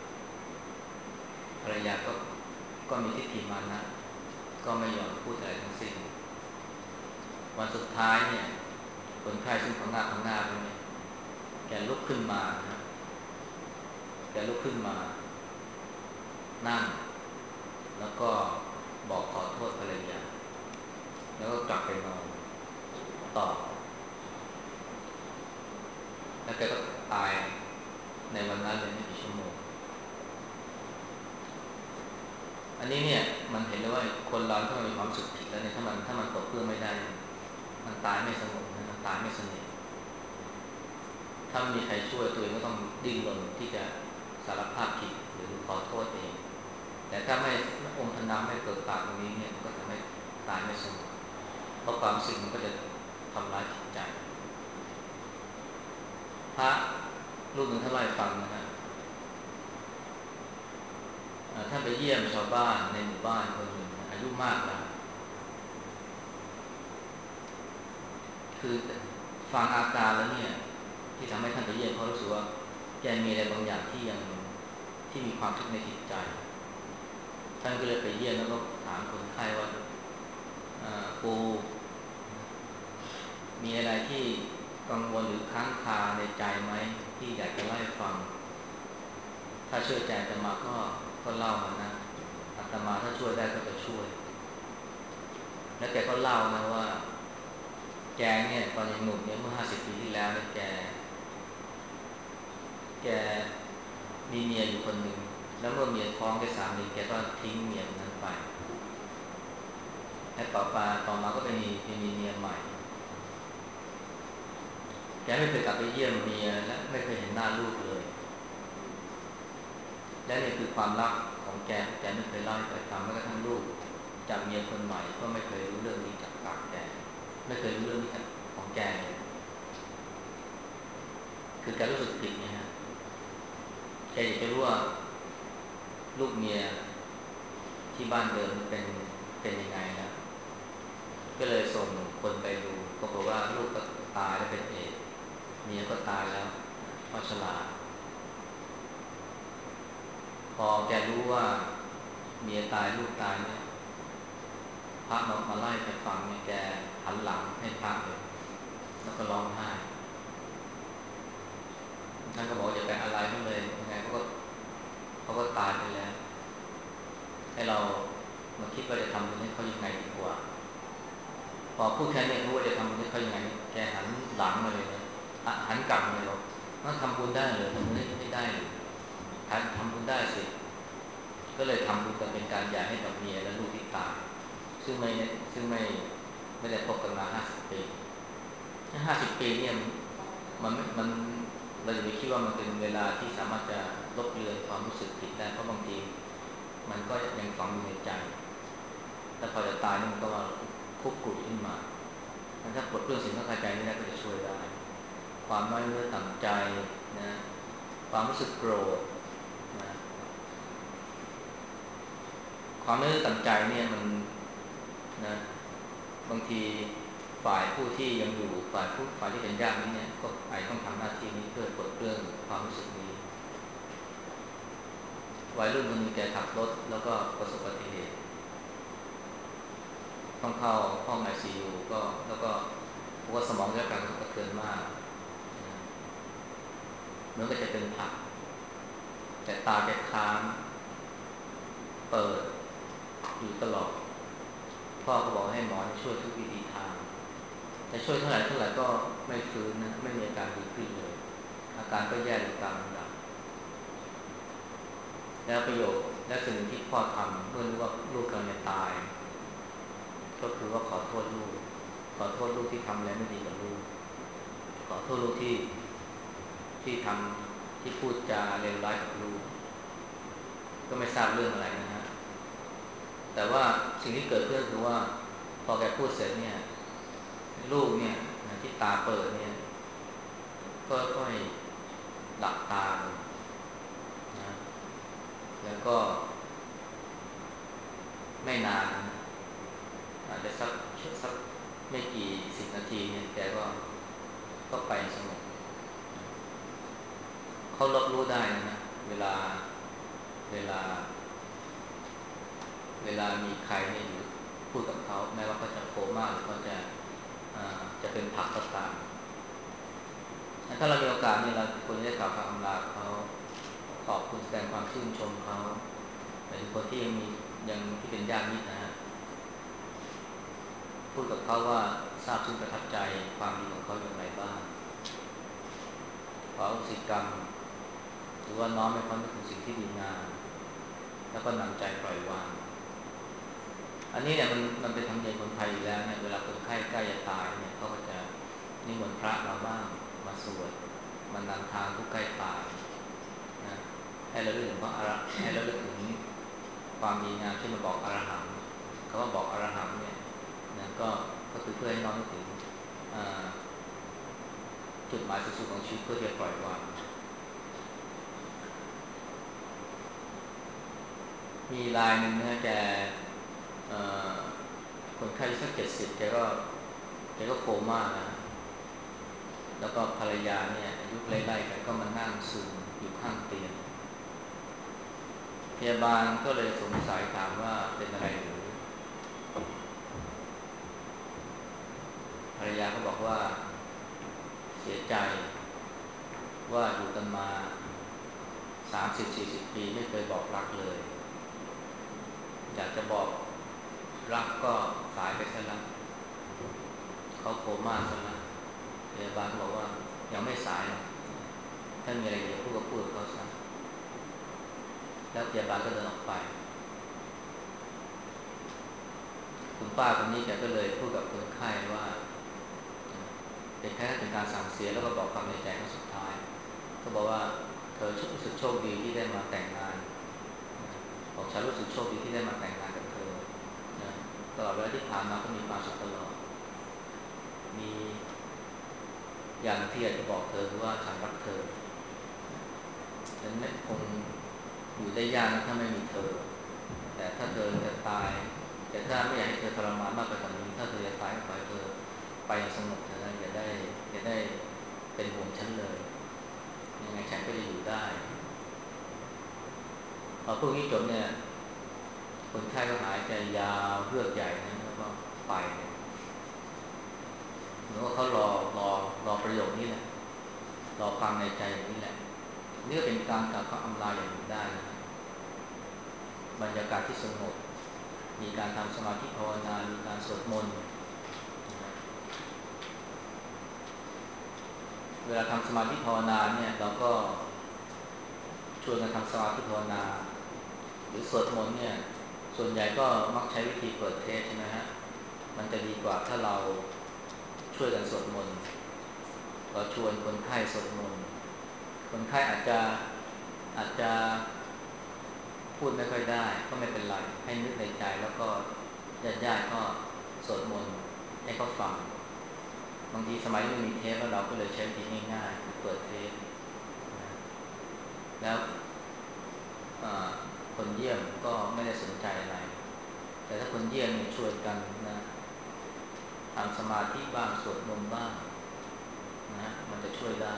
ภรรยาก็มีทิฏฐิมานะก็ไม่ยอมพูดอะไรทั้งสิ้นวันสุดท้ายเนี่ยคนไข้ซึ่งพังงาไปเนี่ยแกลุกขึ้นมานะแกลุกขึ้นมานั่งแล้วก็บอกขอโทษภรรยาแล้วก็กลับไปนอนต่อแล้วแกก็ตายในวันนั้นเลยไม่กี่ชั่วโมงอันนี้เนี่ยมันเห็นเลยว่าคนเราถ้ามันมีความสุขผิดแล้วเนี่ยถ้ามันตกเพื่อไม่ได้มันตายไม่สงบนะมันตายไม่สนิทถ้าไม่มีใครช่วยตัวเองก็ต้องดิ้นรนที่จะสารภาพผิดหรือขอโทษเองแต่ถ้าไม่องค์ธรรมไม่เปิดปากตรงนี้เนี่ยมันก็ทำให้ตายไม่สงบเพราะความสิ่งมันก็จะทำร้ายจิตใจพระรูปหนึ่งท่านเล่าให้ฟังนะฮะท่านไปเยี่ยมชาวบ้านในหมู่บ้านคนหนึ่งอายุมากแล้วคือฟังอาการแล้วเนี่ยที่ทำให้ท่านไปเยี่ยมเขารู้สึกว่าแกมีอะไรบางอย่างที่มีความทุกข์ในจิตใจท่านก็เลยไปเยี่ยมแล้วก็ถามคนไข้ว่าปูมีอะไรที่กังวลหรือค้างคาในใจไหมที่อยากจะเล่าให้ฟังถ้าช่วยใจอาตมาก็เล่ามานะอาตมาถ้าช่วยได้ก็จะช่วยแล้วแกก็เล่านะว่าแกเนี่ยตอนยังหนุ่มเนี่ยเมื่อ50 ปีที่แล้วเนี่ยแกมีเมียอยู่คนหนึ่งแล้วเมื่อเมียท้องได้3 เดือนแกก็ทิ้งเมียคนนั้นไปและต่อมาก็ไปมีเมียใหม่แกไม่เคยกลับไปเยี่ยมเมียและไม่เคยเห็นหน้าลูกเลยและนี่คือความรักของแกไม่เคยเล่าให้ใครฟังแม้กระทั่งลูกจากเมียคนใหม่ก็ไม่เคยรู้เรื่องนี้จากปากแกไม่เคยรู้เรื่องนี้จากของแกเลยคือแกรู้สึกผิดไงฮะแกอยากจะรู้ว่าลูกเมียที่บ้านเดิมเป็นยังไงนะก็เลยส่งคนไปดูปรากฏว่าลูกก็ตายแล้วเป็นเอดส์เมียก็ตายแล้วเพราะชราพอแกรู้ว่าเมียตายลูกตายเนี่ยพระมาไล่ไปฟังเนี่ยแกหันหลังให้พระเลยแล้วก็ร้องไห้ท่านก็บอกอย่าไปอะไรเขาเลยยังไงเขาก็ตายไปแล้วให้เรามาคิดว่าจะทำบุญให้เขายังไงดีกว่าพอพูดแค่นี้รู้ว่าจะทำบุญให้เขายังไงแกหันหลังมาเลยนะหันกลับมาเลยบอกว่าทำบุญได้หรือทำบุญให้ได้หรือทำบุญได้สิก็เลยทำบุญกันเป็นการใหญ่ให้กับเมียและลูกที่ตายซึ่งไม่ได้พบกันมา50 ปี50 ปีเนี่ยมันเราจะไปคิดว่ามันเป็นเวลาที่สามารถจะลบเลือนความรู้สึกผิดได้เพราะบางทีมันก็ยังฝังอยู่ในใจแล้วพอจะตายนี่มันก็มาคุกรุ่ยขึ้นมาถ้าปลดเปลื้องสิ่งที่คาใจไม่ได้ก็จะช่วยได้ความน้อยเนื้อต่ำใจนะความรู้สึกโกรธนะความน้อยเนื้อต่ำใจเนี่ยมันนะบางทีฝ่ายผู้ที่ยังอยู่ฝ่ายที่เป็นญาตินี้เนี่ยก็อาจต้องทำหน้าที่นี้เพื่อปลดเปลื้องความรู้สึกนี้วัยรุ่นคนหนึ่งแกขับรถแล้วก็ประสบอุบัติเหตุต้องเข้าห้อง ICU ก็แล้วก็เพราะว่าสมองได้รับการกระเทือนมากนะเหมือนก็จะเป็นผักแต่ตาแกค้างเปิดอยู่ตลอดพ่อก็บอกให้หมอช่วยทุกวิธีทางแต่ช่วยเท่าไหร่ก็ไม่ฟื้นนะไม่มีอาการดีขึ้นเลยอาการก็แย่ลงตามลำดับแล้วประโยคและสิ่งที่พ่อทำเมื่อรู้ว่าลูกกำลังจะตายก็คือว่าขอโทษลูกขอโทษลูกที่ทำอะไรไม่ดีกับลูกขอโทษลูกที่ทำที่พูดจาเลวร้ายกับลูกก็ไม่ทราบเรื่องอะไรนะฮะแต่ว่าสิ่งที่เกิดขึ้นคือว่าพอแกพูดเสร็จเนี่ยลูกเนี่ยที่ตาเปิดเนี่ยก็ค่อยหลับตาลงนะแล้วก็ไม่นานนะอาจจะสักไม่กี่สิบนาทีเนี่ยแกก็ไปสงบเขารับรู้ได้นะเวลาเวลาเวลามีใครเนี่ยอยู่พูดกับเขาแม้ว่าเขาจะโคม่าหรือเขาจะเป็นผักก็ตามถ้าเรามีโอกาสเนี่ยเราควรจะกล่าวคำอำลาเขาขอบคุณแสดงความชื่นชมเขาเป็นคนที่ยังที่เป็นญาติมิตรนะฮะพูดกับเขาว่าทราบซึ้งประทับใจความดีของเขาอย่างไรบ้างขออโหสิกรรมหรือว่าน้อมให้เขานึกถึงสิ่งที่ดีงามแล้วก็นำใจปล่อยวางอันนี้เนี่ยมันเป็นธรรมเนียมคนไทยอยู่แล้วเนี่ยเวลาคนไข้ใกล้จะตายเนี่ยเขาก็จะนิมนต์พระมาบ้างมาสวดมานำทางผู้ใกล้ตายนะให้เราเลึกถึงพระอรให้เราเลึกถึงความดีงามที่มาบอกอรหังเขาว่าบอกอรหังเนี่ยนะก็คือเพื่อให้น้อมนึกถึงจุดหมายสูงสุดของชีวิตเพื่อที่จะปล่อยวางมีรายหนึ่งนะแกเอ่อคนไข้สัก70แกก็โคม่านะแล้วก็ภรรยาเนี่ยอายุไล่ๆกันก็มานั่งซึมอยู่ข้างเตียงพยาบาลก็เลยสงสัยถามว่าเป็นอะไรหรือภรรยาก็บอกว่าเสียใจว่าอยู่กันมา30-40 ปีไม่เคยบอกรักเลยอยากจะบอกรักก็สายไปซะแล้วเขาโคม่าซะแล้วพยาบาลบอกว่ายังไม่สายถ้ามีอะไรอยากพูดก็พูดกับเขาซะแล้วพยาบาลก็เดินออกไปคุณป้าคนนี้แกก็เลยพูดกับคนไข้ว่าเป็นแค่เป็นการสั่งเสียแล้วก็บอกความในใจครั้งสุดท้ายก็บอกว่าเธอรู้สึกโชคดีที่ได้มาแต่งงานบอกฉันรู้สึกโชคดีที่ได้มาแต่งงานกับเธอตลอดเวลาที่ผ่านมาก็มีความสุขตลอดมีอย่างที่อยากจะบอกเธอคือว่าฉันรักเธอฉันไม่คงอยู่ได้ยากนะถ้าไม่มีเธอแต่ถ้าเธอจะตายแต่ถ้าไม่อยากให้เธอทรมานมากไปกว่านี้ถ้าเธอจะตายก็ขอให้เธอไปอย่างสงบเถอะนะอย่าได้เป็นห่วงฉันเลยยังไงฉันก็จะอยู่ได้พอพวกนี้จบเนี่ยคนไข้ก็หายใจยาวเฮือกใหญ่นะแล้วก็ไปเหมือนว่าเขารอประโยคนี้แหละรอความในใจอย่างนี้แหละนี่ก็เป็นการกล่าวคำอำลาอย่างหนึ่งได้นะบรรยากาศที่สงบมีการทำสมาธิภาวนามีการสวดมนต์เวลาทำสมาธิภาวนาเนี่ยเราก็ชวนกันทำสมาธิภาวนาหรือสวดมนต์เนี่ยส่วนใหญ่ก็มักใช้วิธีเปิดเทศใช่ไหมฮะมันจะดีกว่าถ้าเราช่วยกันสวดมนต์เราชวนคนไข้สวดมนต์คนไข้อาจจะพูดไม่ค่อยได้ก็ไม่เป็นไรให้นึกในใจแล้วก็ญาติก็สวดมนต์ให้เขาฟังบางทีสมัยไม่มีเทปแล้วเราก็เลยใช้วิธีง่ายๆคือเปิดเทปนะแล้วคนเยี่ยมก็ไม่ได้สนใจอะไรแต่ถ้าคนเยี่ยมเนี่ยชวนกันนะทำสมาธิบ้างสวดมนต์บ้างนะมันจะช่วยได้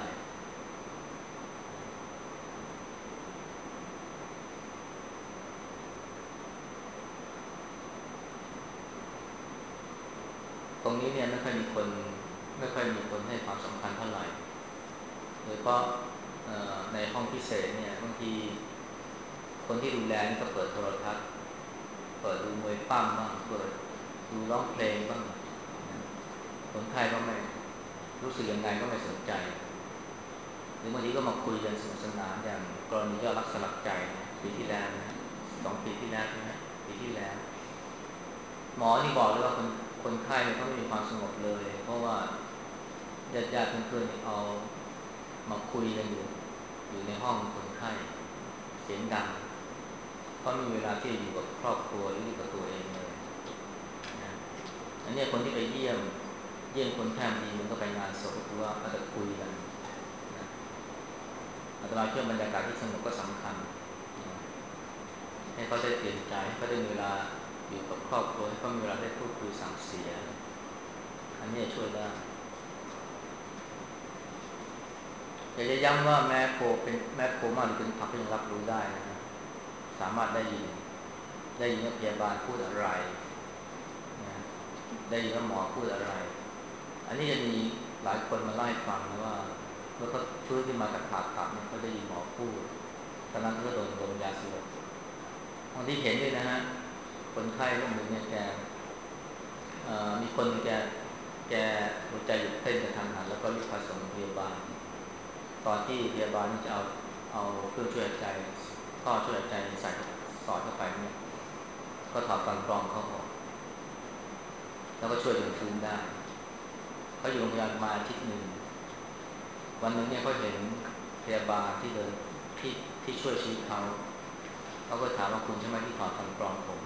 ตรงนี้เนี่ยไม่ค่อยมีคนให้ความสำคัญเท่าไหร่โดยเฉพาะในห้องพิเศษเนี่ยบางทีคนที่ดูแลนี่ก็เปิดโทรทัศน์เปิดดูมวยปั้มบ้างเปิดดูร้องเพลงบ้างนะคนไข้ก็ไม่รู้สึกยังไงก็ไม่สนใจหรือบางทีก็มาคุยกันสนุกสนานอย่างกรณียอดรักสลักใจปีที่แล้วนะ2 ปีที่แล้วใช่ไหมปีที่แล้วหมอที่บอกเลยว่าคนไข้เขาไม่มีความสงบเลยเพราะว่าญาติเพื่อนๆเอามาคุยกันอยู่ในห้องคนไข้เสียงดังเพราะมีเวลาที่อยู่กับครอบครัวหรืออยู่กับตัวเองเลยนะอันนี้คนที่ไปเยี่ยมคนไข้ดีมันก็ไปงานศพก็คือว่าเขาจะคุยกันนะอาตมาเชื่อบรรยากาศที่สงบก็สำคัญนะให้เขาได้เปลี่ยนใจให้เขาได้มีเวลาอยู่กับครอบครัวให้เขามีเวลาได้พูดคุยสั่งเสียอันนี้ช่วยได้อยากจะย้ำว่าแม้โคม่าหรือเป็นผักก็ยังรับรู้ได้นะสามารถได้ยินว่าพยาบาลพูดอะไรนะได้ยินว่าหมอพูดอะไรอันนี้จะมีหลายคนมาเล่าให้ฟังนะว่าเมื่อเขาฟื้นขึ้นมาจากผ่าตัดเนี่ยเขาได้ยินหมอพูดตอนนั้นเขาโดนลมยาสลบบางทีเห็นด้วยนะฮะคนไข้คนหนึ่งเนี่ยมีคนแกหัวใจหยุดเต้นกระทันหันแล้วก็รีบพาส่งโรงพยาบาลตอนที่พยาบาลจะเอาเครื่องช่วยหายใจท่อช่วยหายใจใส่สอดเข้าไปเนี่ยก็ถอดฟันปลอมเขาออกแล้วก็ช่วยจนฟื้นได้เขาอยู่โรงพยาบาลมาอาทิตย์หนึ่งวันหนึ่งเนี่ยเขาเห็นพยาบาลที่เดินที่ช่วยชีวิตเขาก็ถามว่าคุณใช่ไหมที่ถอดฟันปลอมผม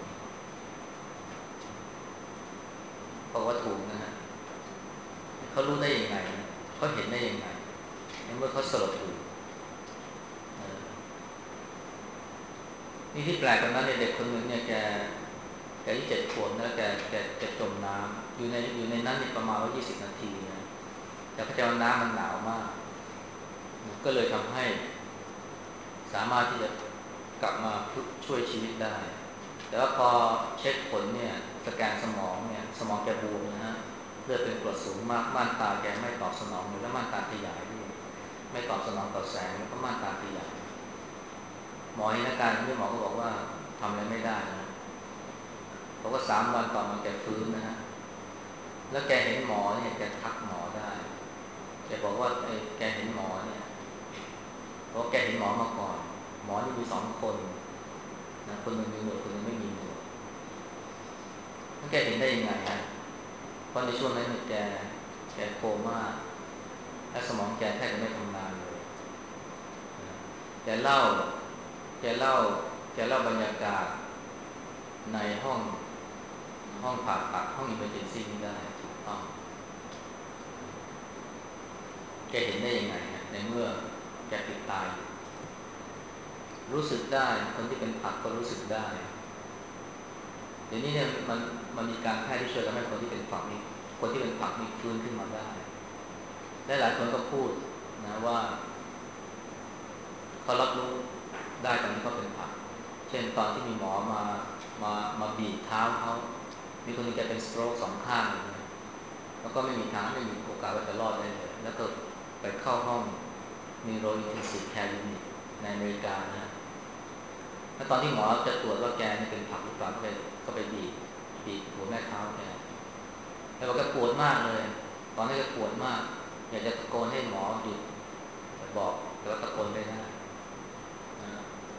บอกว่าถูกนะฮะเขารู้ได้ยังไงเขาเห็นได้ยังไงในเมื่อเขาสลบอยู่นี่ที่แปลกกว่านั้นเนี่ยเด็กคนหนึ่งเนี่ยแกที่7 ขวบนะแกจมน้ำอยู่ในนั้นเนี่ยประมาณว่า20 นาทีนะแต่พระเจ้าน้ำมันหนาวมากก็เลยทำให้สามารถที่จะกลับมาช่วยชีวิตได้แต่ว่าพอเช็คผลเนี่ยสแกนสมองเนี่ยสมองแกบวมนะฮะเลือดเป็นกรดสูงมากม่านตาแกไม่ตอบสนองเลยแล้วม่านตาขยายด้วยไม่ตอบสนองต่อแสงแล้วก็ม่านตาขยายหมอเห็นอาการนี้หมอก็บอกว่าทำอะไรไม่ได้นะเพราะว่า3 วันต่อมาแกฟื้นนะฮะแล้วแกเห็นหมอเนี่ยแกทักหมอได้แกบอกว่าแกเห็นหมอเนี่ยเพราะแกเห็นหมอมาก่อนหมอที่มี2 คนนะคนหนึ่งมีหนวดคนหนึ่งไม่มีหนวดแล้วแกเห็นได้ยังไงฮะเพราะในช่วงนั้นเนี่ยแกโคม่าและสมองแกแทบจะไม่ทำงานเลยนะแกเล่าแกเล่าแกเล่าบรรยากาศในห้องผ่าตัดห้องอิมเมอร์เจนซี่นี้ได้ถูกต้องแกเห็นได้ยังไงฮะในเมื่อแกปิดตาอยู่รู้สึกได้คนที่เป็นผักก็รู้สึกได้เดี๋ยวนี้เนี่ยมันมีการแพทย์ที่ช่วยทำให้คนที่เป็นผักนี่ฟื้นขึ้นมาได้และหลายคนก็พูดนะว่าเขารับรู้ได้ตอนที่เขาเป็นผักเช่นตอนที่มีหมอมาบีบเท้าเขามีคนหนึงแกเป็นสโตรก2 ข้างเลยนะแล้วก็ไม่มีโอกาสว่าจะรอดได้เลยแล้วก็ไปเข้าห้อง Neuro Intensive Care Unit ในอเมริกานะ แล้วตอนที่หมอจะตรวจว่าแกนี่เป็นผักหรือเปล่าก็ไปบีบหัวแม่เท้าแกแล้วบอกแกปวดมากเลยตอนนี้แกปวดมากอยากจะตะโกนให้หมอหยุดแต่บอกแต่ว่าตะโกนไม่ได้นะ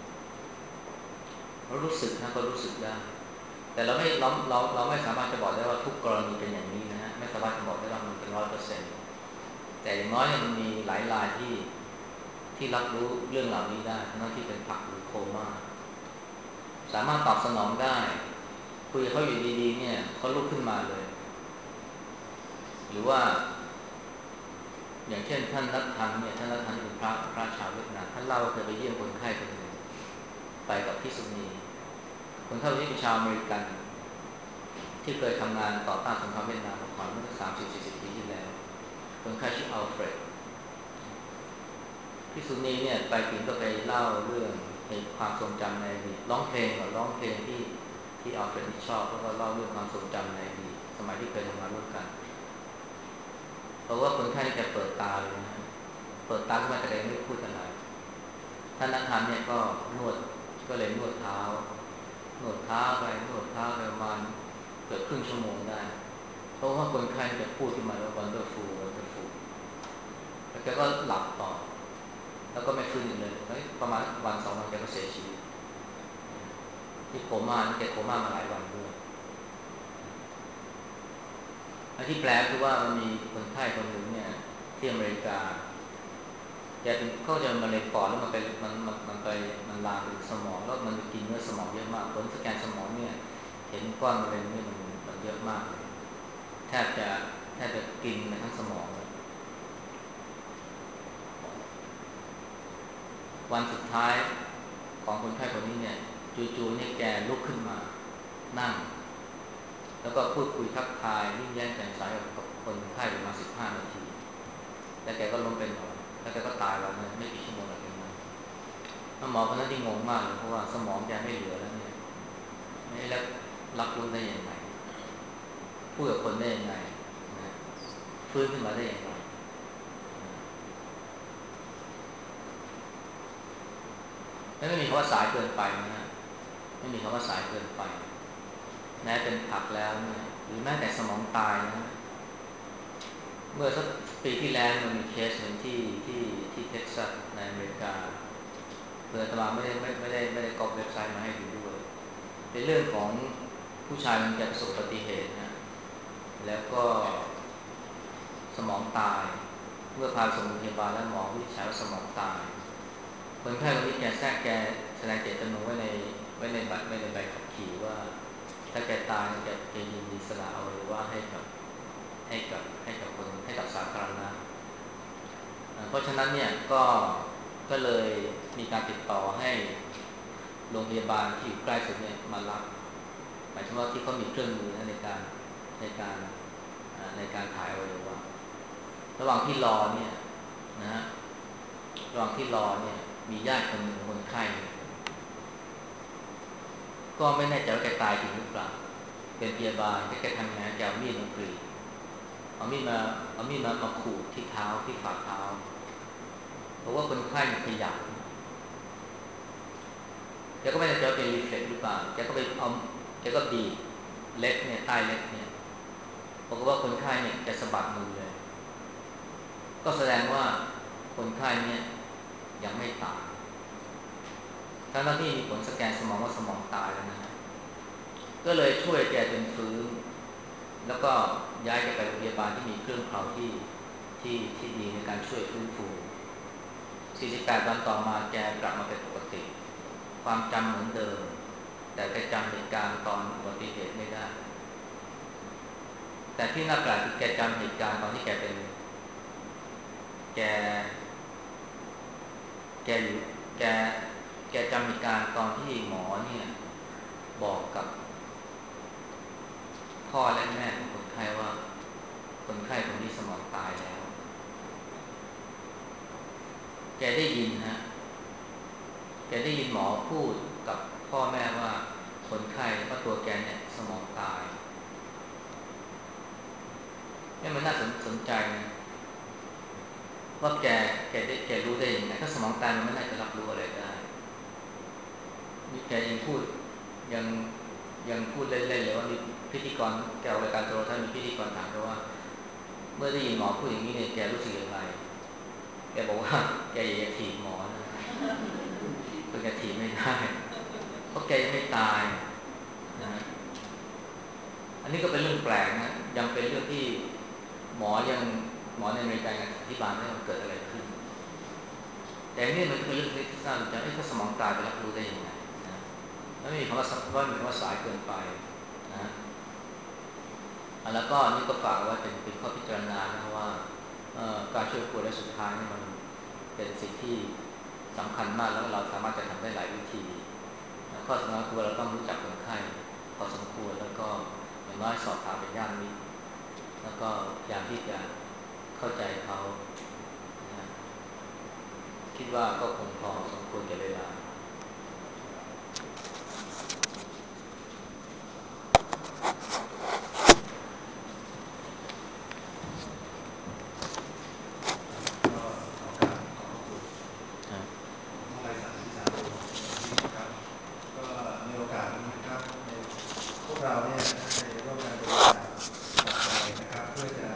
เรารู้สึกนะก็รู้สึกได้แต่เราไม่สามารถจะบอกได้ว่าทุกกรณีเป็นอย่างนี้นะฮะไม่สามารถจะบอกได้ว่ามันเป็น100%แต่อย่างน้อยเนี่ยมันมีหลายรายที่รับรู้เรื่องเหล่านี้ได้ทั้งที่เป็นผักหรือโคม่าสามารถตอบสนองได้คุยกับเขาอยู่ดีๆเนี่ยเขาลุกขึ้นมาเลยหรือว่าอย่างเช่นท่านนัทธันเนี่ยท่านนัทธันที่เป็นพระชาวเวียดนามท่านเล่าว่าเคยไปเยี่ยมคนไข้คนหนึ่งไปกับพิษุณีคนไข้ที่เป็นชาวอเมริกันที่เคยทำงานต่อต้านสงครามเวียดนามมาก่อนเมื่อ30-40 ปีที่แล้วคนไข้ชื่ออัลเฟรดพิษุณีเนี่ยไปถึงก็ไปเล่าเรื่องในความทรงจำในอดีตร้องเพลงที่อัลเฟรดชอบแล้วก็เล่าเรื่องความทรงจำในอดีตสมัยที่เคยทำงานร่วมกันเพราะว่าคนไข้นี่แกเปิดตาเลยนะเปิดตาขึ้นมาแต่แกไม่พูดอะไรท่านนักทานเนี่ยก็เลยนวดเท้าไปประมาณเกือบครึ่งชั่วโมงได้เพราะว่าคนไข้จะพูดขึ้นมาว่า wonderful wonderful แล้วแกก็หลับต่อแล้วก็ไม่ฟื้นอีกเลยประมาณวัน2 วันแกก็เสียชีวิตที่โคม่าแกโคม่ามาหลายวันด้วยอันที่แปลคือว่ามันมีคนไข้คนหนึ่งเนี่ยที่อเมริกาแกเป็นเขาจะมะเร็งปอดแล้วมันลามไปสมองแล้วมันกินเนื้อสมองเยอะมากผลสแกนสมองเนี่ยเห็นก้อนมะเร็งเนี่ยมันเยอะมากเลยแทบจะกินไปทั้งสมองเลยวันสุดท้ายของคนไข้คนนี้เนี่ยจู่ๆเนี่ยแกลุกขึ้นมานั่งแล้วก็พูดคุยทักทายยิ้มแย้มแจ่มใสกับคนไข้ประมาณ15 นาทีแล้วแกก็ล้มเป็นลมแล้วแกก็ตายแล้วเนี่ยไม่กี่ชั่วโมงหลังจากนั้นหมอคนนั้นที่งงมากเลยเพราะว่าสมองแกไม่เหลือแล้วเนี่ยไม่แล้วรับรู้ได้ยังไงพูดกับคนได้ยังไงนะฟื้นขึ้นมาได้ยังไงไม่มีคำว่าสายเกินไปนะฮะไม่มีคำว่าสายเกินไปแม้เป็นผักแล้วเนี่ยหรือแม้แต่สมองตายนะเมื่อสักปีที่แล้วมันมีเคสหนึ่งที่เท็กซัสในอเมริกาเพื่อตมาไม่ได้กรอกเว็บไซต์มาให้ดูด้วยเป็นเรื่องของผู้ชายคนแก่ประสบอุบัติเหตุนะแล้วก็สมองตายเมื่อพาส่งโรงพยาบาลแล้วหมอวินิจฉัยว่าสมองตายคนไข้คนนี้แกแสดงเจตจำนงไว้ในใบขับขี่ว่าถ้าแกตายจะยินดีสละอวัยวะให้กับสาธารณะเพราะฉะนั้นเนี่ยก็เลยมีการติดต่อให้โรงพยาบาลที่อยู่ใกล้สุดเนี่ยมารับหมายถึงว่าที่เขามีเครื่องมือในการในการถ่ายอวัยวะระหว่างที่รอเนี่ยนะฮะระหว่างที่รอเนี่ยมีญาติคนหนึ่งของคนไข้ก็ไม่แน่ใจว่าแกตายจริงหรือเปล่าเป็นพยาบาลแกทำงานแกเอามีดมากรีดเอามีดมาขูดที่เท้าที่ฝ่าเท้าเพราะว่าคนไข้ขยับแกก็ไม่แน่ใจว่าเป็นรีเฟล็กซ์หรือเปล่าแกก็บีบเล็บเนี่ยใต้เล็บเนี่ยปรากฏว่าคนไข้เนี่ยจะสะบัดมือเลยก็แสดงว่าคนไข้เนี่ยยังไม่ตายทั้งที่มีผลสแกนสมองว่าสมองตายแล้วนะฮะก็เลยช่วยแกจนฟื้นแล้วก็ย้ายแกไปโรงพยาบาลที่มีเครื่องเป่าที่ดีในการช่วยฟื้นฟู48 วันต่อมาแกกลับมาเป็นปกติความจำเหมือนเดิมแต่แกจำเหตุการณ์ตอนอุบัติเหตุไม่ได้แต่ที่น่าแปลกคือแกจำเหตุการณ์ตอนที่แกเป็นแกแกอยู่แกแกจำเหตุการณ์ตอนที่หมอเนี่ยบอกกับพ่อและแม่ของคนไข้ว่าคนไข้คนนี้สมองตายแล้วแกได้ยินฮะแกได้ยินหมอพูดกับพ่อแม่ว่าคนไข้ว่าตัวแกเนี่ยสมองตายนี่มันน่าสนใจนะว่าแกรู้ได้ยังไงถ้าสมองตายมันไม่น่าจะรับรู้อะไรได้นี่แกยังยังพูดเล่นๆเลยว่ามีพิธีกรแกออกรายการโทรทัศน์มีพิธีกรถามแกว่าเมื่อได้ยินหมอพูดอย่างนี้เนี่ยแกรู้สึกอย่างไรแกบอกว่าแกอย่าถีบหมอนะเพราะแกถีบไม่ได้เพราะแกยังไม่ตายนะอันนี้ก็เป็นเรื่องแปลกนะยังเป็นเรื่องที่หมอยังหมอในอเมริกาอธิบายไม่ได้ว่าเกิดอะไรขึ้นแต่นี่มันเป็นเรื่องที่น่าสนใจถ้าสมองตายไปรับรู้ได้ยังไงนะแล้วไม่มีคำว่าสายเกินไปนะแล้วก็นี่ก็ฝากไว้เป็นข้อพิจารณานะว่าการช่วยผู้ป่วยและสุดท้ายนี่มันเป็นสิ่งที่สำคัญมากแล้วเราสามารถจะทำได้หลายวิธีข้อสำคัญคือเราต้องรู้จักคนไข้พอสมควรแล้วก็อย่างน้อยสอบถามเป็นญาติมิตรแล้วก็พยายามที่จะเข้าใจเขานะคิดว่าก็คงพอสมควรแก่เวลา